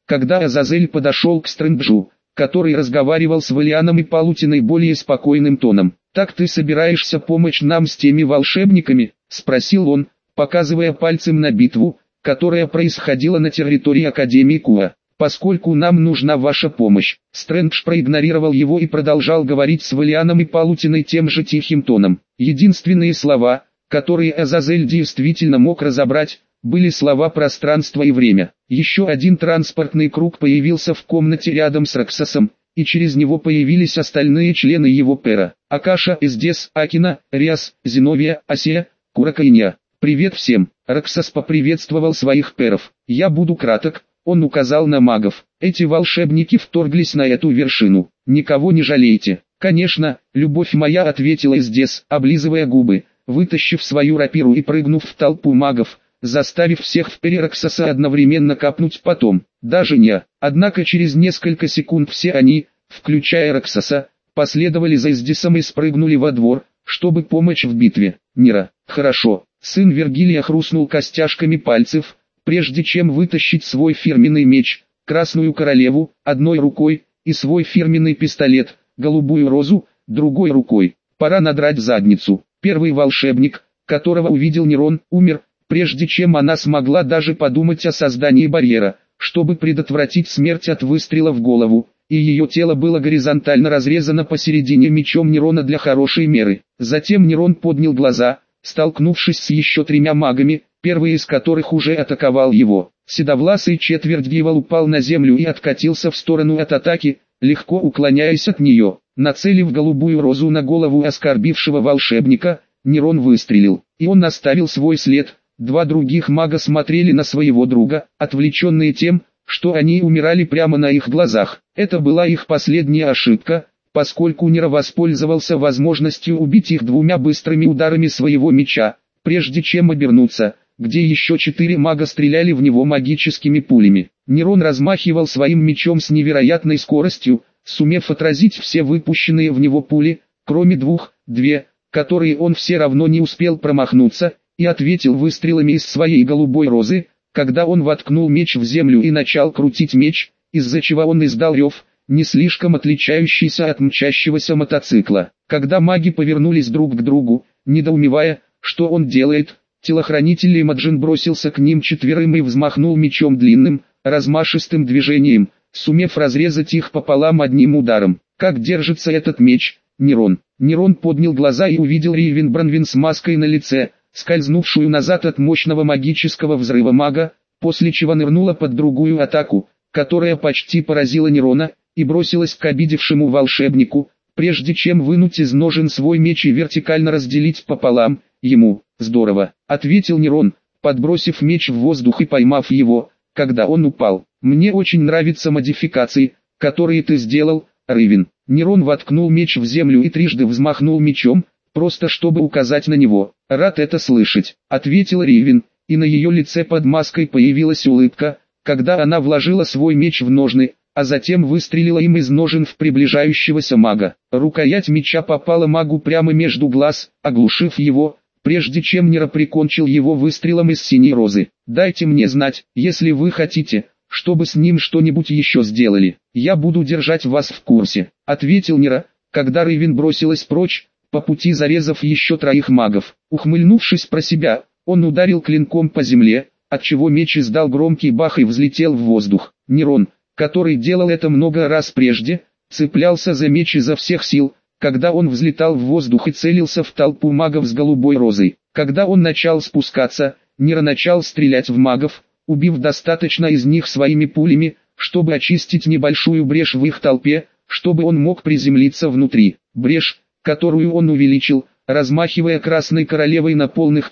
когда Азазель подошел к Стрэнджу, который разговаривал с Валианом и Палутиной более спокойным тоном. «Так ты собираешься помочь нам с теми волшебниками?» – спросил он, показывая пальцем на битву, которая происходила на территории Академии Куа. «Поскольку нам нужна ваша помощь». Стрэндж проигнорировал его и продолжал говорить с Валианом и Палутиной тем же тихим тоном. Единственные слова, которые Азазель действительно мог разобрать, были слова «пространство» и «время». Еще один транспортный круг появился в комнате рядом с Раксосом, и через него появились остальные члены его пэра. Акаша, Эздес, Акина, Риас, Зиновия, Асия, Куракайня. «Привет всем!» Раксос поприветствовал своих пэров. «Я буду краток», он указал на магов. «Эти волшебники вторглись на эту вершину. Никого не жалейте». «Конечно, любовь моя», ответила Эздес, облизывая губы, вытащив свою рапиру и прыгнув в толпу магов, заставив всех в пэре Раксоса одновременно капнуть потом. Даже не. Однако через несколько секунд все они, включая Раксоса, последовали за Эздесом и спрыгнули во двор, чтобы помочь в битве. «Нира, хорошо». Сын Вергилия хрустнул костяшками пальцев, прежде чем вытащить свой фирменный меч, Красную Королеву, одной рукой, и свой фирменный пистолет, Голубую Розу, другой рукой. Пора надрать задницу. Первый волшебник, которого увидел Нерон, умер, прежде чем она смогла даже подумать о создании барьера, чтобы предотвратить смерть от выстрела в голову, и ее тело было горизонтально разрезано посередине мечом Нерона для хорошей меры. Затем Нерон поднял глаза, столкнувшись с еще 3 магами, первый из которых уже атаковал его. Седовласый четвертьгивал упал на землю и откатился в сторону от атаки, легко уклоняясь от нее. Нацелив Голубую Розу на голову оскорбившего волшебника, Нерон выстрелил, и он оставил свой след. 2 других мага смотрели на своего друга, отвлеченные тем, что они умирали прямо на их глазах. Это была их последняя ошибка, поскольку Нера воспользовался возможностью убить их 2 быстрыми ударами своего меча, прежде чем обернуться, где еще 4 мага стреляли в него магическими пулями. Нерон размахивал своим мечом с невероятной скоростью, сумев отразить все выпущенные в него пули, кроме 2, которые он все равно не успел промахнуться, и ответил выстрелами из своей Голубой Розы, когда он воткнул меч в землю и начал крутить меч, из-за чего он издал рев, не слишком отличающийся от мчащегося мотоцикла. Когда маги повернулись друг к другу, недоумевая, что он делает, телохранитель Имаджин бросился к ним 4 и взмахнул мечом длинным, размашистым движением, сумев разрезать их пополам одним ударом. «Как держится этот меч, Нерон?» Нерон поднял глаза и увидел Ривен Бронвин с маской на лице, скользнувшую назад от мощного магического взрыва мага, после чего нырнула под другую атаку, которая почти поразила Нерона, и бросилась к обидевшему волшебнику, прежде чем вынуть из ножен свой меч и вертикально разделить пополам. «Ему, здорово», — ответил Нерон, подбросив меч в воздух и поймав его, когда он упал. «Мне очень нравятся модификации, которые ты сделал, Ривен». Нерон воткнул меч в землю и трижды взмахнул мечом, просто чтобы указать на него. «Рад это слышать», — ответила Ривен, и на ее лице под маской появилась улыбка, когда она вложила свой меч в ножны, а затем выстрелила им из ножен в приближающегося мага. Рукоять меча попала магу прямо между глаз, оглушив его, прежде чем Нера прикончил его выстрелом из Синей Розы. «Дайте мне знать, если вы хотите, чтобы с ним что-нибудь еще сделали. Я буду держать вас в курсе», — ответил Нера, когда Ривен бросилась прочь, по пути зарезав еще 3 магов. Ухмыльнувшись про себя, он ударил клинком по земле, отчего меч издал громкий бах и взлетел в воздух. Нерон, который делал это много раз прежде, цеплялся за меч изо всех сил, когда он взлетал в воздух и целился в толпу магов с Голубой Розой. Когда он начал спускаться, Нера начал стрелять в магов, убив достаточно из них своими пулями, чтобы очистить небольшую брешь в их толпе, чтобы он мог приземлиться внутри. Брешь, которую он увеличил, размахивая Красной Королевой на полных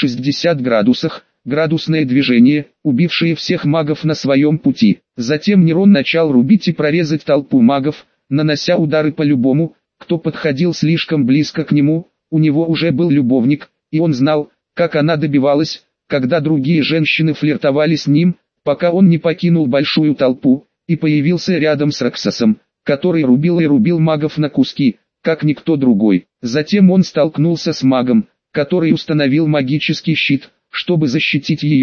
360 градусах, градусное движение, убившее всех магов на своем пути. Затем Нерон начал рубить и прорезать толпу магов, нанося удары по любому, кто подходил слишком близко к нему. У него уже был любовник, и он знал, как она добивалась, когда другие женщины флиртовали с ним, пока он не покинул большую толпу, и появился рядом с Раксосом, который рубил и рубил магов на куски, как никто другой. Затем он столкнулся с магом, который установил магический щит, чтобы защитить ее,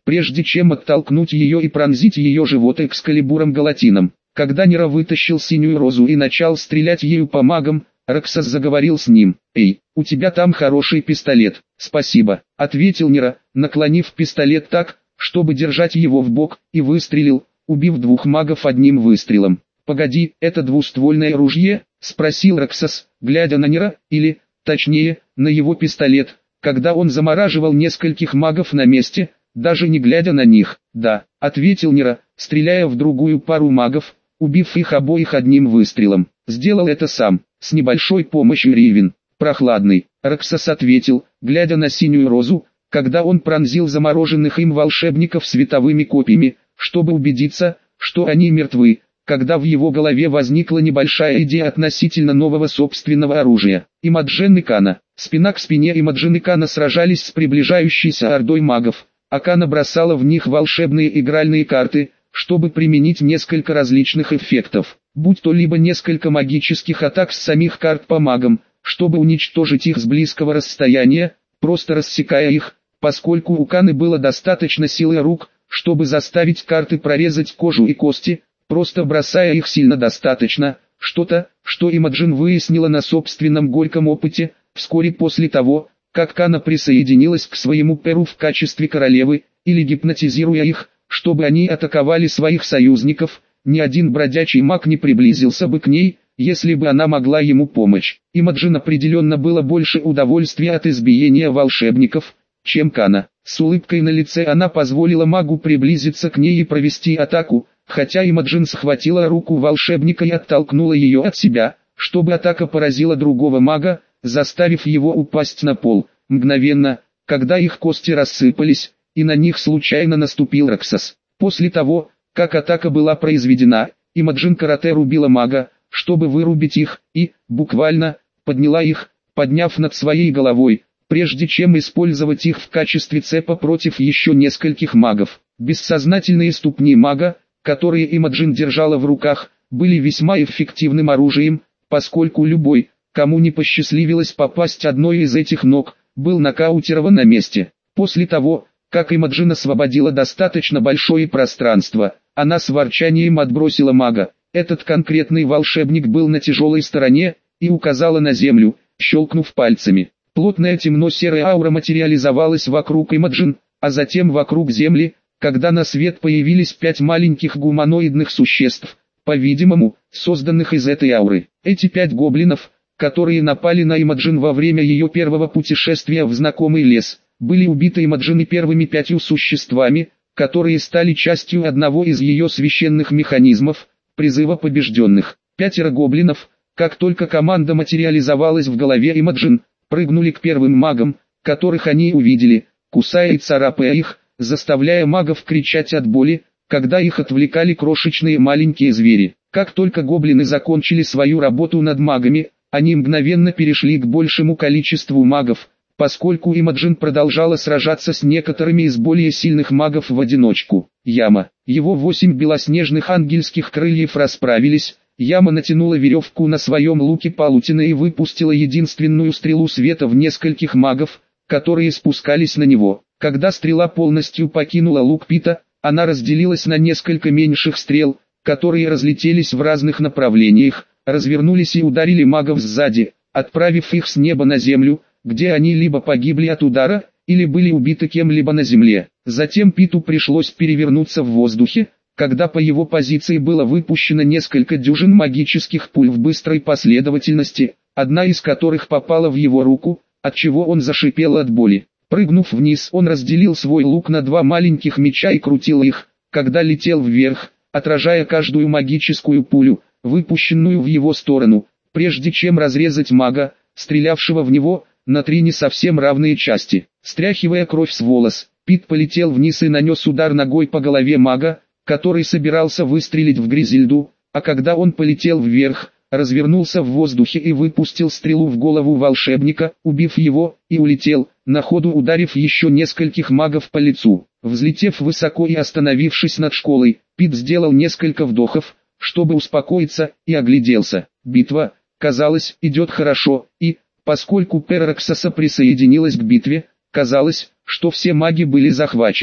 прежде чем оттолкнуть ее и пронзить ее живот экскалибуром-галатином. Когда Нера вытащил синюю розу и начал стрелять ею по магам, Роксос заговорил с ним. «Эй, у тебя там хороший пистолет». «Спасибо», — ответил Нера, наклонив пистолет так, чтобы держать его в бок, и выстрелил, убив 2 магов одним выстрелом. «Погоди, это двуствольное ружье?» — спросил Роксос, глядя на Нера, или, точнее, на его пистолет, когда он замораживал нескольких магов на месте, даже не глядя на них. «Да», — ответил Нера, стреляя в другую пару магов, убив их обоих одним выстрелом. «Сделал это сам, с небольшой помощью Ривен». «Прохладный», — Роксос ответил, глядя на синюю розу, когда он пронзил замороженных им волшебников световыми копьями, чтобы убедиться, что они мертвы, когда в его голове возникла небольшая идея относительно нового собственного оружия. Имаджен и Кана. Спина к спине Имаджен и Кана сражались с приближающейся ордой магов, а Кана бросала в них волшебные игральные карты, чтобы применить несколько различных эффектов, будь то либо несколько магических атак с самих карт по магам, чтобы уничтожить их с близкого расстояния, просто рассекая их, поскольку у Каны было достаточно силы рук, чтобы заставить карты прорезать кожу и кости, просто бросая их сильно достаточно, что-то, что Имаджен выяснила на собственном горьком опыте, вскоре после того, как Кана присоединилась к своему перу в качестве королевы, или гипнотизируя их, чтобы они атаковали своих союзников, ни один бродячий маг не приблизился бы к ней, если бы она могла ему помочь. Имаджен определенно было больше удовольствия от избиения волшебников, чем Кана. С улыбкой на лице она позволила магу приблизиться к ней и провести атаку, хотя Имаджен схватила руку волшебника и оттолкнула ее от себя, чтобы атака поразила другого мага, заставив его упасть на пол. Мгновенно, когда их кости рассыпались, и на них случайно наступил Роксос. После того, как атака была произведена, Имаджен карате рубила мага, чтобы вырубить их, и, буквально, подняла их, подняв над своей головой, прежде чем использовать их в качестве цепа против еще нескольких магов. Бессознательные ступни мага, которые Имаджен держала в руках, были весьма эффективным оружием, поскольку любой, кому не посчастливилось попасть одной из этих ног, был нокаутирован на месте. После того, как Имаджен освободила достаточно большое пространство, она с ворчанием отбросила мага. Этот конкретный волшебник был на тяжелой стороне, и указала на землю, щелкнув пальцами. Плотная темно-серая аура материализовалась вокруг Имаджен, а затем вокруг земли, когда на свет появились 5 маленьких гуманоидных существ, по-видимому, созданных из этой ауры. Эти 5 гоблинов, которые напали на Имаджен во время ее первого путешествия в знакомый лес, были убиты Имаджен и первыми 5 существами, которые стали частью одного из ее священных механизмов, призыва побежденных. 5 гоблинов, как только команда материализовалась в голове Имаджен, прыгнули к первым магам, которых они увидели, кусая и царапая их, заставляя магов кричать от боли, когда их отвлекали крошечные маленькие звери. Как только гоблины закончили свою работу над магами, они мгновенно перешли к большему количеству магов, поскольку Имаджен продолжала сражаться с некоторыми из более сильных магов в одиночку. Яма. Его 8 белоснежных ангельских крыльев расправились. Яма натянула веревку на своем луке паутины и выпустила единственную стрелу света в нескольких магов, которые спускались на него. Когда стрела полностью покинула лук Пита, она разделилась на несколько меньших стрел, которые разлетелись в разных направлениях, развернулись и ударили магов сзади, отправив их с неба на землю, где они либо погибли от удара, или были убиты кем-либо на земле. Затем Питу пришлось перевернуться в воздухе, когда по его позиции было выпущено несколько дюжин магических пуль в быстрой последовательности, одна из которых попала в его руку, отчего он зашипел от боли. Прыгнув вниз, он разделил свой лук на 2 маленьких меча и крутил их, когда летел вверх, отражая каждую магическую пулю, выпущенную в его сторону, прежде чем разрезать мага, стрелявшего в него, на 3 не совсем равные части. Стряхивая кровь с волос, Пит полетел вниз и нанес удар ногой по голове мага, который собирался выстрелить в Гризельду, а когда он полетел вверх, развернулся в воздухе и выпустил стрелу в голову волшебника, убив его, и улетел, на ходу ударив еще нескольких магов по лицу. Взлетев высоко и остановившись над школой, Пит сделал несколько вдохов, чтобы успокоиться, и огляделся. Битва, казалось, идет хорошо, и, поскольку Пера Роксоса присоединилась к битве, казалось, что все маги были захвачены.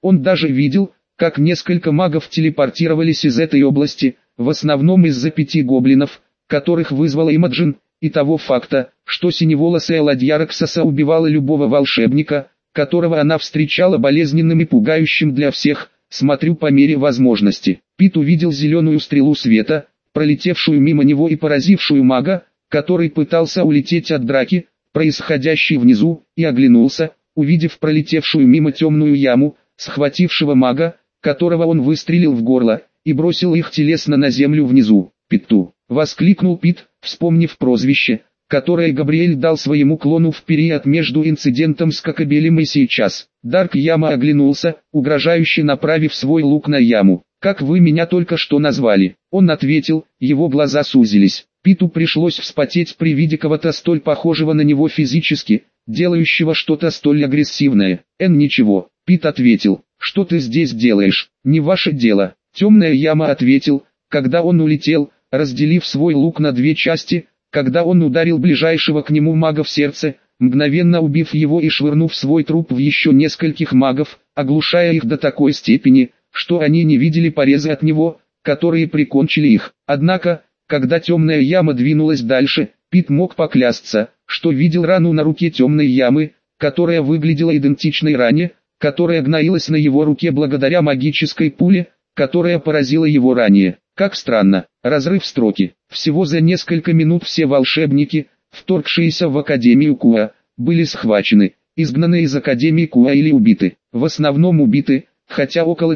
Он даже видел, как несколько магов телепортировались из этой области, в основном из-за 5 гоблинов, которых вызвала Имаджин, и того факта, что синеволосая ладья Роксоса убивала любого волшебника, которого она встречала болезненным и пугающим для всех. Смотрю по мере возможности. Пит увидел зеленую стрелу света, пролетевшую мимо него и поразившую мага, который пытался улететь от драки, происходящей внизу, и оглянулся, увидев пролетевшую мимо темную яму, схватившего мага, которого он выстрелил в горло, и бросил их телесно на землю внизу. «Питу!» — воскликнул Пит, вспомнив прозвище, которое Габриэль дал своему клону в период между инцидентом с Кокобелем и сейчас. Дарк Яма оглянулся, угрожающе направив свой лук на яму. «Как вы меня только что назвали?» Он ответил, его глаза сузились. Питу пришлось вспотеть при виде кого-то столь похожего на него физически, делающего что-то столь агрессивное. Ничего», Пит ответил. «Что ты здесь делаешь? Не ваше дело». Темная яма ответил, когда он улетел, разделив свой лук на 2 части, когда он ударил ближайшего к нему мага в сердце, мгновенно убив его и швырнув свой труп в еще нескольких магов, оглушая их до такой степени, что они не видели порезы от него, которые прикончили их. Однако, когда темная яма двинулась дальше, Пит мог поклясться, что видел рану на руке темной ямы, которая выглядела идентичной ране, которая гноилась на его руке благодаря магической пуле, которая поразила его ранее. Как странно, разрыв строки. Всего за несколько минут все волшебники, вторгшиеся в Академию Куа, были схвачены, изгнаны из Академии Куа или убиты. В основном убиты, хотя около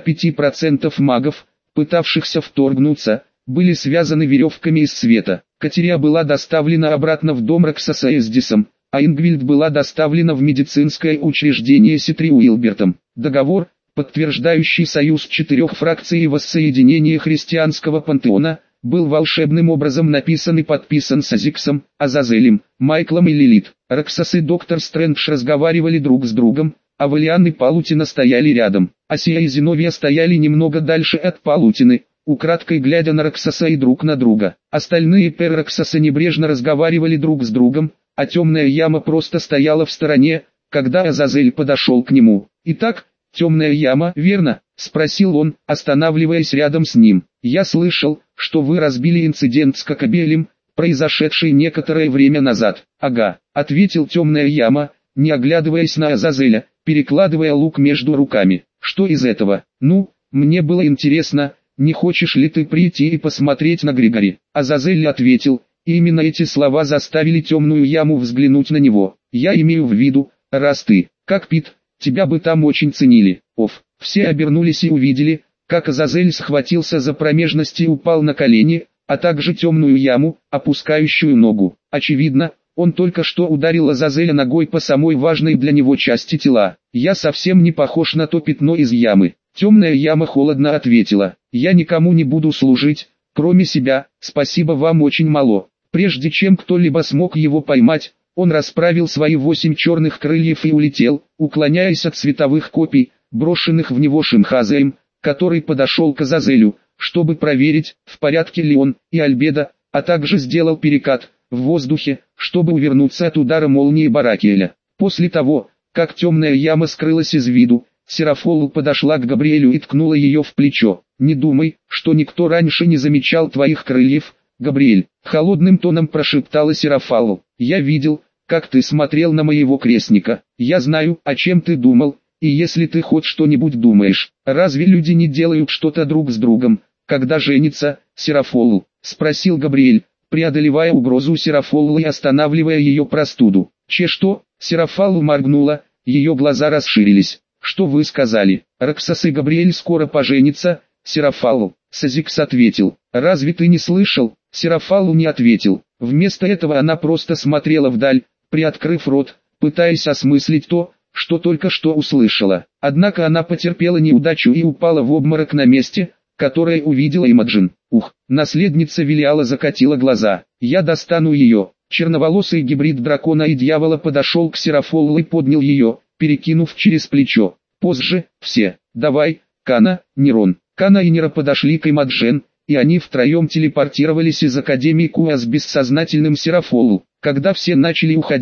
5% магов, пытавшихся вторгнуться, были связаны веревками из света. Катерия была доставлена обратно в дом Роксоса Эздисом, а Ингвильд была доставлена в медицинское учреждение Ситри Уилбертом. Договор, подтверждающий союз 4 фракций и воссоединение христианского пантеона, был волшебным образом написан и подписан Сазиксом, Азазелем, Майклом и Лилит. Роксос и Доктор Стрэндж разговаривали друг с другом, а Валиан и Палутина стояли рядом. Асия и Зиновия стояли немного дальше от Палутины, украдкой глядя на Роксоса и друг на друга. Остальные пэр Роксоса небрежно разговаривали друг с другом, а темная яма просто стояла в стороне, когда Азазель подошел к нему. «Итак, темная яма, верно?» — спросил он, останавливаясь рядом с ним. «Я слышал, что вы разбили инцидент с Кокобелем, произошедший некоторое время назад». «Ага», — ответил темная яма, не оглядываясь на Азазеля, перекладывая лук между руками. «Что из этого? Ну, мне было интересно, не хочешь ли ты прийти и посмотреть на Григори?» Азазель ответил, и именно эти слова заставили темную яму взглянуть на него. «Я имею в виду, раз ты, как Пит, тебя бы там очень ценили». Все обернулись и увидели, как Азазель схватился за промежность и упал на колени, а также темную яму, опускающую ногу. Очевидно, он только что ударил Азазеля ногой по самой важной для него части тела. «Я совсем не похож на то пятно из ямы». Темная яма холодно ответила: «Я никому не буду служить, кроме себя, спасибо вам очень мало». Прежде чем кто-либо смог его поймать, он расправил свои 8 черных крыльев и улетел, уклоняясь от световых копий, брошенных в него Шимхазеем, который подошел к Азазелю, чтобы проверить, в порядке ли он, и Альбедо, а также сделал перекат в воздухе, чтобы увернуться от удара молнии Баракиэля. После того, как темная яма скрылась из виду, Серафолл подошла к Габриэлю и ткнула ее в плечо. «Не думай, что никто раньше не замечал твоих крыльев, Габриэль», — холодным тоном прошептала Серафолл. «Я видел, как ты смотрел на моего крестника. Я знаю, о чем ты думал, и если ты хоть что-нибудь думаешь, разве люди не делают что-то друг с другом, когда женятся, Серафолл?» — спросил Габриэль, преодолевая угрозу Серафолл и останавливая ее простуду. «Что?» — Серафолл моргнула, ее глаза расширились. «Что вы сказали? Роксос и Габриэль скоро поженятся?» Серафолл. Сазикс ответил. «Разве ты не слышал?» Серафолл не ответил. Вместо этого она просто смотрела вдаль, приоткрыв рот, пытаясь осмыслить то, что только что услышала. Однако она потерпела неудачу и упала в обморок на месте, которое увидела Имаджин. Наследница Велиала закатила глаза. «Я достану ее». Черноволосый гибрид дракона и дьявола подошел к Серафолл и поднял ее, перекинув через плечо. Позже, все, давай, Кана, Нерон. Кана и Нера подошли к Имаджин, и они втроем телепортировались из Академии Куа с бессознательным Серафолл. Когда все начали уходить,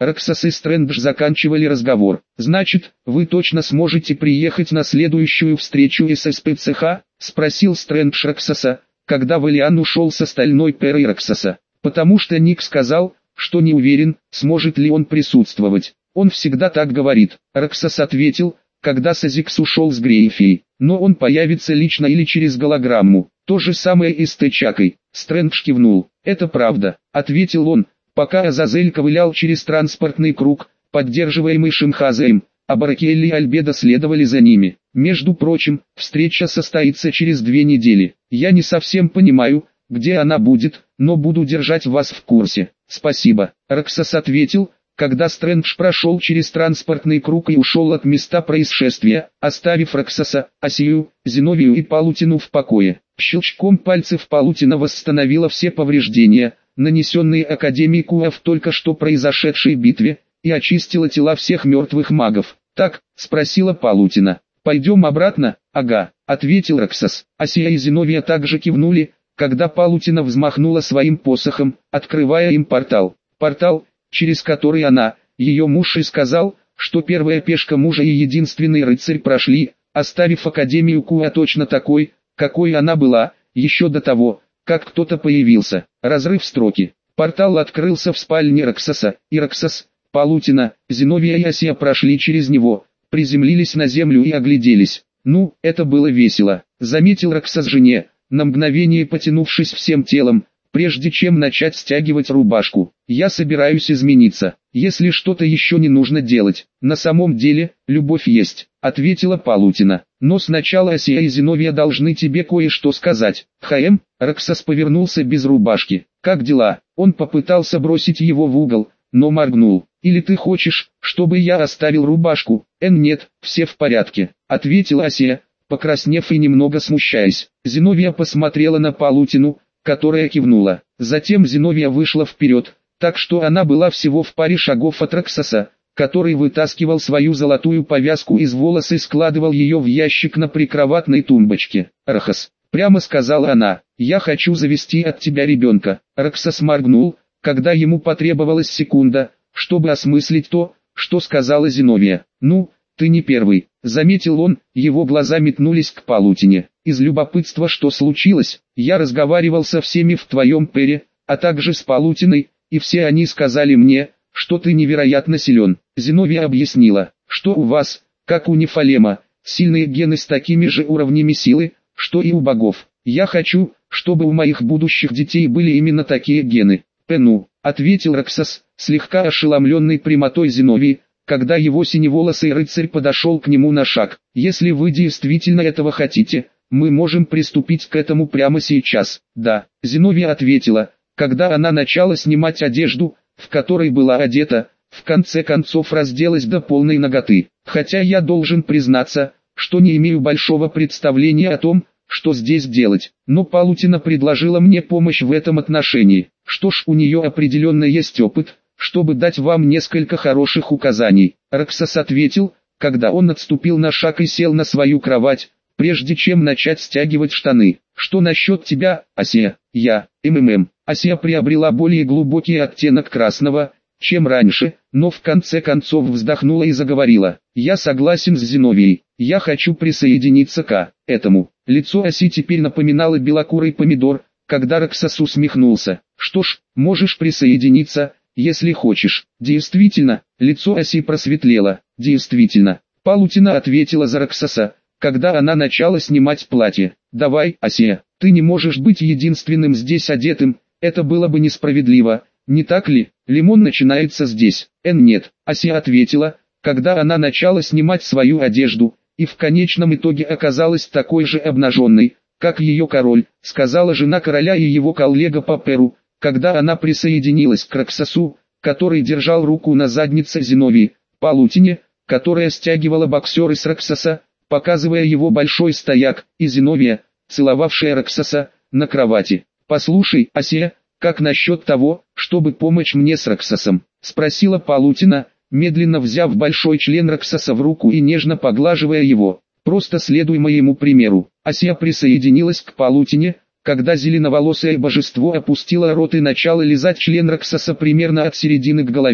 Роксос и Стрэндж заканчивали разговор. «Значит, вы точно сможете приехать на следующую встречу ССПЦХ?» — спросил Стрэндж Роксоса, когда Валиан ушел с остальной перой Роксоса. Потому что Ник сказал, что не уверен, сможет ли он присутствовать. Он всегда так говорит. Роксос ответил, когда Сазикс ушел с Грейфией. Но он появится лично или через голограмму. То же самое и с Тычакой. Стрэндж кивнул. «Это правда», — ответил он, пока Азазель ковылял через транспортный круг, поддерживаемый Шинхазеем, а Баракелли и Альбедо следовали за ними. «Между прочим, встреча состоится через 2 недели. Я не совсем понимаю, где она будет, но буду держать вас в курсе». «Спасибо», — Роксос ответил, когда Стрэндж прошел через транспортный круг и ушел от места происшествия, оставив Роксоса, Асию, Зиновию и Палутину в покое. Щелчком пальцев Палутина восстановила все повреждения, нанесенные Академику в только что произошедшей битве, и очистила тела всех мертвых магов. «Так?» — спросила Палутина. «Пойдем обратно?» «Ага», — ответил Роксос. Асия и Зиновия также кивнули, когда Палутина взмахнула своим посохом, открывая им портал. Портал, через который она, ее муж, и сказал, что первая пешка мужа и единственный рыцарь прошли, оставив Академию Куа точно такой, какой она была, еще до того, как кто-то появился. Разрыв строки. Портал открылся в спальне Роксоса, и Роксос, Палутина, Зиновия и Асия прошли через него, приземлились на землю и огляделись. «Ну, это было весело», — заметил Роксос жене, на мгновение потянувшись всем телом, прежде чем начать стягивать рубашку. «Я собираюсь измениться, если что-то еще не нужно делать. На самом деле, любовь есть», — ответила Палутина. «Но сначала Асия и Зиновия должны тебе кое-что сказать». Роксос повернулся без рубашки. «Как дела?» Он попытался бросить его в угол, но моргнул. «Или ты хочешь, чтобы я оставил рубашку?» «Нет, все в порядке», — ответила Асия, покраснев и немного смущаясь. Зиновия посмотрела на Палутину, которая кивнула. Затем Зиновия вышла вперед, так что она была всего в паре шагов от Роксоса, который вытаскивал свою золотую повязку из волос и складывал ее в ящик на прикроватной тумбочке. «Рохос», — прямо сказала она, — «я хочу завести от тебя ребенка». Роксос моргнул, когда ему потребовалась секунда, чтобы осмыслить то, что сказала Зиновия. «Ну, ты не первый», — заметил он, его глаза метнулись к Палутине. «Из любопытства, что случилось, я разговаривал со всеми в твоем пере, а также с Палутиной, и все они сказали мне, что ты невероятно силен». Зиновия объяснила, что у вас, как у Нефалема, сильные гены с такими же уровнями силы, что и у богов. Я хочу, чтобы у моих будущих детей были именно такие гены. «Ну», — ответил Роксос, слегка ошеломленный прямотой Зиновии, когда его синеволосый рыцарь подошел к нему на шаг. «Если вы действительно этого хотите, мы можем приступить к этому прямо сейчас». «Да», — Зиновия ответила, когда она начала снимать одежду, в которой была одета, в конце концов разделась до полной наготы. «Хотя я должен признаться, что не имею большого представления о том, что здесь делать, но Палутина предложила мне помощь в этом отношении. Что ж, у нее определенно есть опыт, чтобы дать вам несколько хороших указаний». Роксос ответил, когда он отступил на шаг и сел на свою кровать, прежде чем начать стягивать штаны. «Что насчет тебя, Асия?» «Я, Асия приобрела более глубокий оттенок красного, чем раньше, но в конце концов вздохнула и заговорила. «Я согласен с Зиновией, я хочу присоединиться к этому». Лицо Аси теперь напоминало белокурый помидор, когда Роксос усмехнулся. «Что ж, можешь присоединиться, если хочешь». «Действительно», лицо Аси просветлело. «Действительно», Палутина ответила за Роксоса, когда она начала снимать платье. «Давай, Асия, ты не можешь быть единственным здесь одетым, это было бы несправедливо, не так ли? Лимон начинается здесь». «Нет», Асия ответила, когда она начала снимать свою одежду, и в конечном итоге оказалась такой же обнаженной, как ее король, сказала жена короля и его коллега по перу, когда она присоединилась к Роксосу, который держал руку на заднице Зиновии, Палутине, которая стягивала боксеры с Роксоса, показывая его большой стояк, и Зиновия, целовавшая Роксоса, на кровати. «Послушай, Асия, как насчет того, чтобы помочь мне с Роксосом?» — спросила Палутина, медленно взяв большой член Роксоса в руку и нежно поглаживая его. «Просто следуй моему примеру». Асия присоединилась к Палутине, когда зеленоволосое божество опустило рот и начало лизать член Роксоса примерно от середины к голове,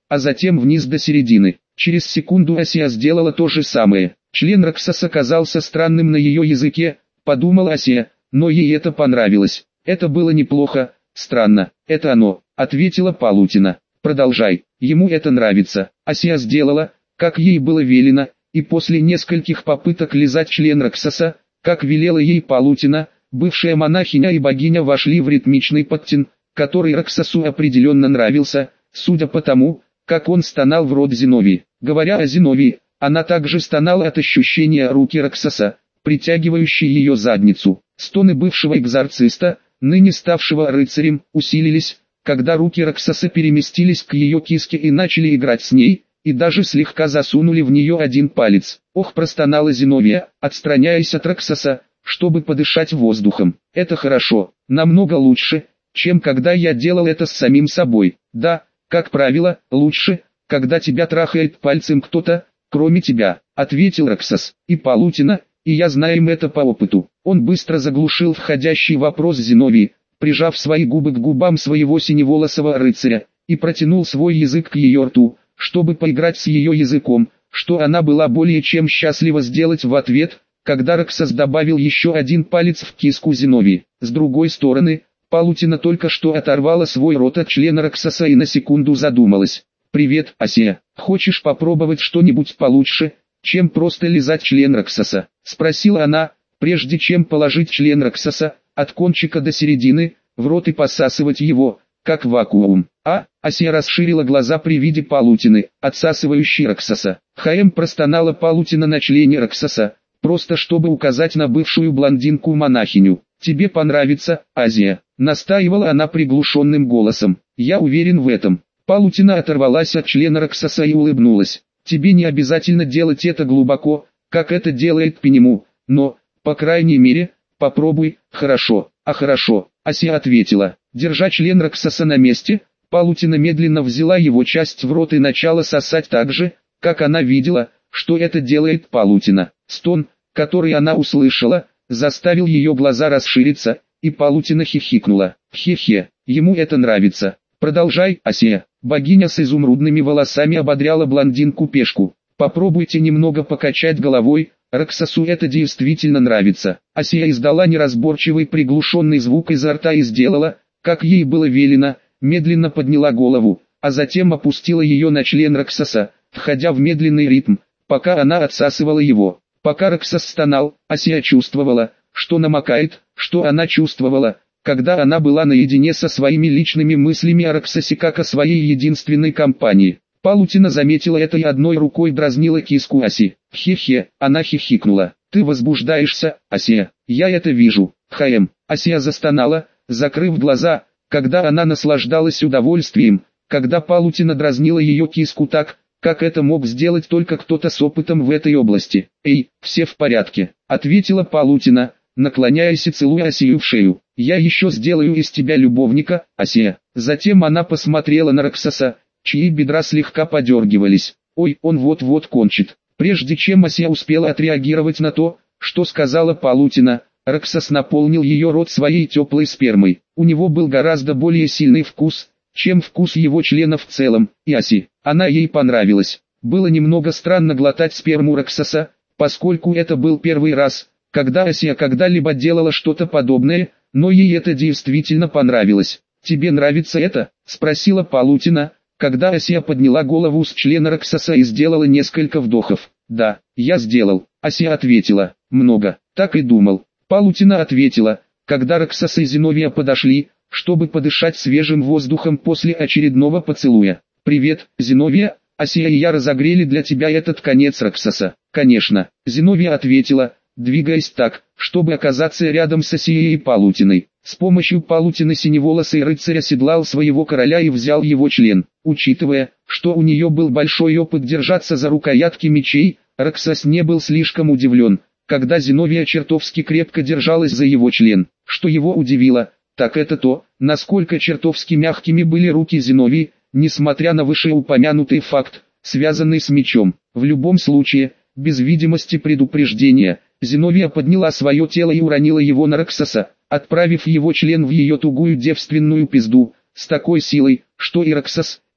а затем вниз до середины. Через секунду Асия сделала то же самое. Член Роксос оказался странным на ее языке, подумала Асия, но ей это понравилось. Это было неплохо, странно, это оно, ответила Палутина. Продолжай, ему это нравится. Асия сделала, как ей было велено, и после нескольких попыток лизать член Роксоса, как велела ей Палутина, бывшая монахиня и богиня вошли в ритмичный подтин, который Роксосу определенно нравился, судя по тому, как он стонал в рот Зиновии. Говоря о Зиновии, она также стонала от ощущения руки Роксоса, притягивающей ее задницу. Стоны бывшего экзорциста, ныне ставшего рыцарем, усилились, когда руки Роксоса переместились к ее киске и начали играть с ней, и даже слегка засунули в нее один палец. Ох, простонала Зиновия, отстраняясь от Роксоса, чтобы подышать воздухом. Это хорошо, намного лучше, чем когда я делал это с самим собой. Да, как правило, лучше, когда тебя трахает пальцем кто-то, кроме тебя, ответил Роксос. И Палутина, и я знаем это по опыту. Он быстро заглушил входящий вопрос Зиновии, прижав свои губы к губам своего синеволосого рыцаря, и протянул свой язык к ее рту, чтобы поиграть с ее языком, что она была более чем счастлива сделать в ответ, когда Роксос добавил еще один палец в киску Зиновии. С другой стороны, Палутина только что оторвала свой рот от члена Роксоса и на секунду задумалась. «Привет, Асия, хочешь попробовать что-нибудь получше, чем просто лизать член Роксоса?» — спросила она, прежде чем положить член Роксоса, от кончика до середины, в рот и посасывать его, как вакуум. Асия расширила глаза при виде Палутины, отсасывающей Роксоса. Простонала Палутина на члене Роксоса, просто чтобы указать на бывшую блондинку-монахиню. «Тебе понравится, Азия», — настаивала она приглушенным голосом. «Я уверен в этом». Палутина оторвалась от члена Роксоса и улыбнулась. «Тебе не обязательно делать это глубоко, как это делает Пенему, но, по крайней мере, попробуй, хорошо». Хорошо», — Асия ответила. Держа член Роксоса на месте, Палутина медленно взяла его часть в рот и начала сосать так же, как она видела, что это делает Палутина. Стон, который она услышала, заставил ее глаза расшириться, и Палутина хихикнула. «Хе-хе, ему это нравится. Продолжай, Асия». Богиня с изумрудными волосами ободряла блондинку-пешку. «Попробуйте немного покачать головой, Роксосу это действительно нравится». Асия издала неразборчивый приглушенный звук изо рта и сделала, как ей было велено, медленно подняла голову, а затем опустила ее на член Роксоса, входя в медленный ритм, пока она отсасывала его. Пока Роксос стонал, Асия чувствовала, что намокает, что она чувствовала, когда она была наедине со своими личными мыслями о Роксосе как о своей единственной компании. Палутина заметила это и одной рукой дразнила киску Аси. «Хе-хе», она хихикнула. «Ты возбуждаешься, Асия, я это вижу». Асия застонала, закрыв глаза, когда она наслаждалась удовольствием, когда Палутина дразнила ее киску так, как это мог сделать только кто-то с опытом в этой области. «Эй, все в порядке», — ответила Палутина, наклоняясь и целуя Асию в шею. «Я еще сделаю из тебя любовника, Асия». Затем она посмотрела на Роксоса, чьи бедра слегка подергивались. «Ой, он вот-вот кончит». Прежде чем Асия успела отреагировать на то, что сказала Палутина, Роксос наполнил ее рот своей теплой спермой. У него был гораздо более сильный вкус, чем вкус его члена в целом, и Аси. Она ей понравилась. Было немного странно глотать сперму Роксоса, поскольку это был первый раз, когда Асия когда-либо делала что-то подобное, но ей это действительно понравилось. «Тебе нравится это?» — спросила Палутина, когда Асия подняла голову с члена Роксоса и сделала несколько вдохов. «Да, я сделал», — Асия ответила. «Много, так и думал». Палутина ответила, когда Роксос и Зиновия подошли, чтобы подышать свежим воздухом после очередного поцелуя. «Привет, Зиновия, Асия и я разогрели для тебя этот конец Роксоса». «Конечно», — Зиновия ответила, двигаясь так, чтобы оказаться рядом с Асией и Палутиной. С помощью Палутины синеволосый рыцарь оседлал своего короля и взял его член. Учитывая, что у нее был большой опыт держаться за рукоятки мечей, Роксос не был слишком удивлен, когда Зиновия чертовски крепко держалась за его член. Что его удивило, так это то, насколько чертовски мягкими были руки Зиновии, несмотря на вышеупомянутый факт, связанный с мечом. В любом случае, без видимости предупреждения, Зиновия подняла свое тело и уронила его на Роксоса, отправив его член в ее тугую девственную пизду, с такой силой, что и Роксос,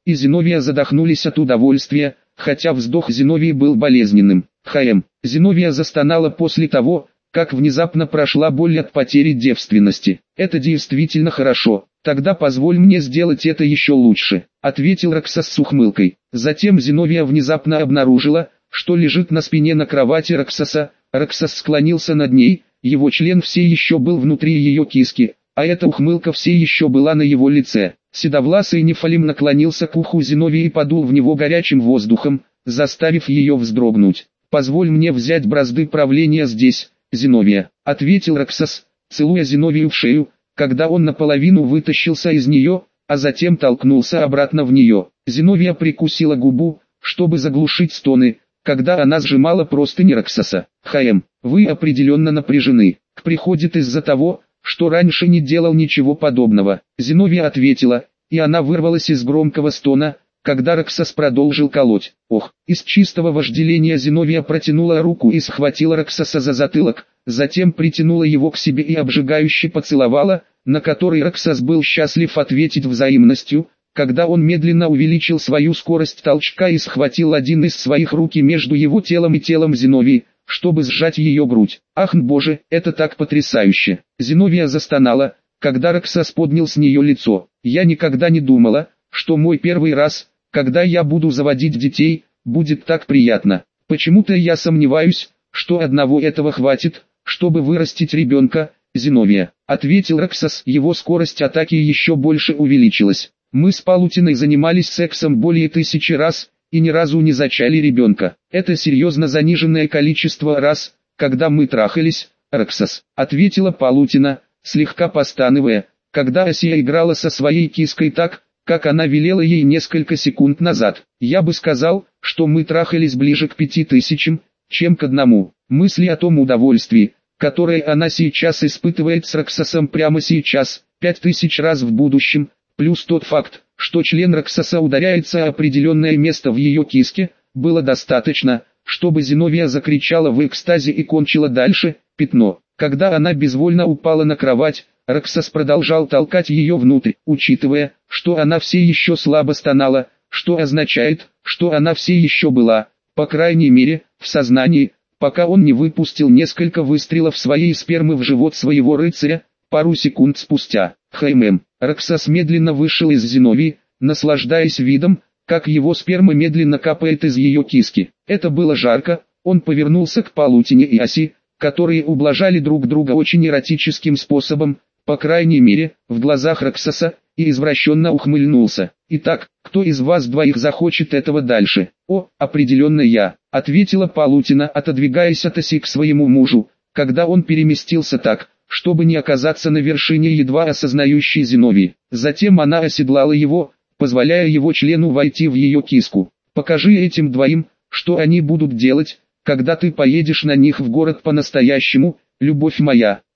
и Зиновия задохнулись от удовольствия, хотя вздох Зиновии был болезненным. Зиновия застонала после того, как внезапно прошла боль от потери девственности. «Это действительно хорошо, тогда позволь мне сделать это еще лучше», — ответил Роксос с ухмылкой. Затем Зиновия внезапно обнаружила, что лежит на спине на кровати Роксоса. Роксос склонился над ней, его член все еще был внутри ее киски, а эта ухмылка все еще была на его лице. Седовласый Нефалим наклонился к уху Зиновии и подул в него горячим воздухом, заставив ее вздрогнуть. «Позволь мне взять бразды правления здесь, Зиновия», — ответил Роксос, целуя Зиновию в шею, когда он наполовину вытащился из нее, а затем толкнулся обратно в нее. Зиновия прикусила губу, чтобы заглушить стоны, когда она сжимала простыни Роксоса. Вы определенно напряжены. Приходит из-за того, что раньше не делал ничего подобного». Зиновия ответила, и она вырвалась из громкого стона, когда Роксос продолжил колоть. Из чистого вожделения Зиновия протянула руку и схватила Роксоса за затылок, затем притянула его к себе и обжигающе поцеловала, на который Роксос был счастлив ответить взаимностью, когда он медленно увеличил свою скорость толчка и схватил один из своих руки между его телом и телом Зиновии, чтобы сжать ее грудь. «Ах, боже, это так потрясающе!» Зиновия застонала, когда Роксос поднял с нее лицо. «Я никогда не думала, что мой первый раз, когда я буду заводить детей, будет так приятно. Почему-то я сомневаюсь, что одного этого хватит, чтобы вырастить ребенка, Зиновия», — ответил Роксос. Его скорость атаки еще больше увеличилась. «Мы с Палутиной занимались сексом более 1000 раз, и ни разу не зачали ребенка. Это серьезно заниженное количество раз, когда мы трахались, Роксос», — ответила Палутина, слегка постановая, когда Асия играла со своей киской так, как она велела ей несколько секунд назад. «Я бы сказал, что мы трахались ближе к 5000, чем к 1. Мысли о том удовольствии, которое она сейчас испытывает с Роксосом прямо сейчас, 5000 раз в будущем, плюс тот факт, что член Роксоса ударяется о определенное место в ее киске, было достаточно, чтобы Зиновия закричала в экстазе и кончила дальше. Пятно. Когда она безвольно упала на кровать, Роксос продолжал толкать ее внутрь, учитывая, что она все еще слабо стонала, что означает, что она все еще была, по крайней мере, в сознании, пока он не выпустил несколько выстрелов своей спермы в живот своего рыцаря. Пару секунд спустя, Роксос медленно вышел из Зиновии, наслаждаясь видом, как его сперма медленно капает из ее киски. Это было жарко. Он повернулся к Палутине и Аси, которые ублажали друг друга очень эротическим способом, по крайней мере, в глазах Роксоса, и извращенно ухмыльнулся. «Итак, кто из вас двоих захочет этого дальше?» Определенно я», — ответила Палутина, отодвигаясь от Аси к своему мужу, когда он переместился так, чтобы не оказаться на вершине едва осознающей Зиновии. Затем она оседлала его, позволяя его члену войти в ее киску. «Покажи этим двоим, что они будут делать, когда ты поедешь на них в город по-настоящему, любовь моя».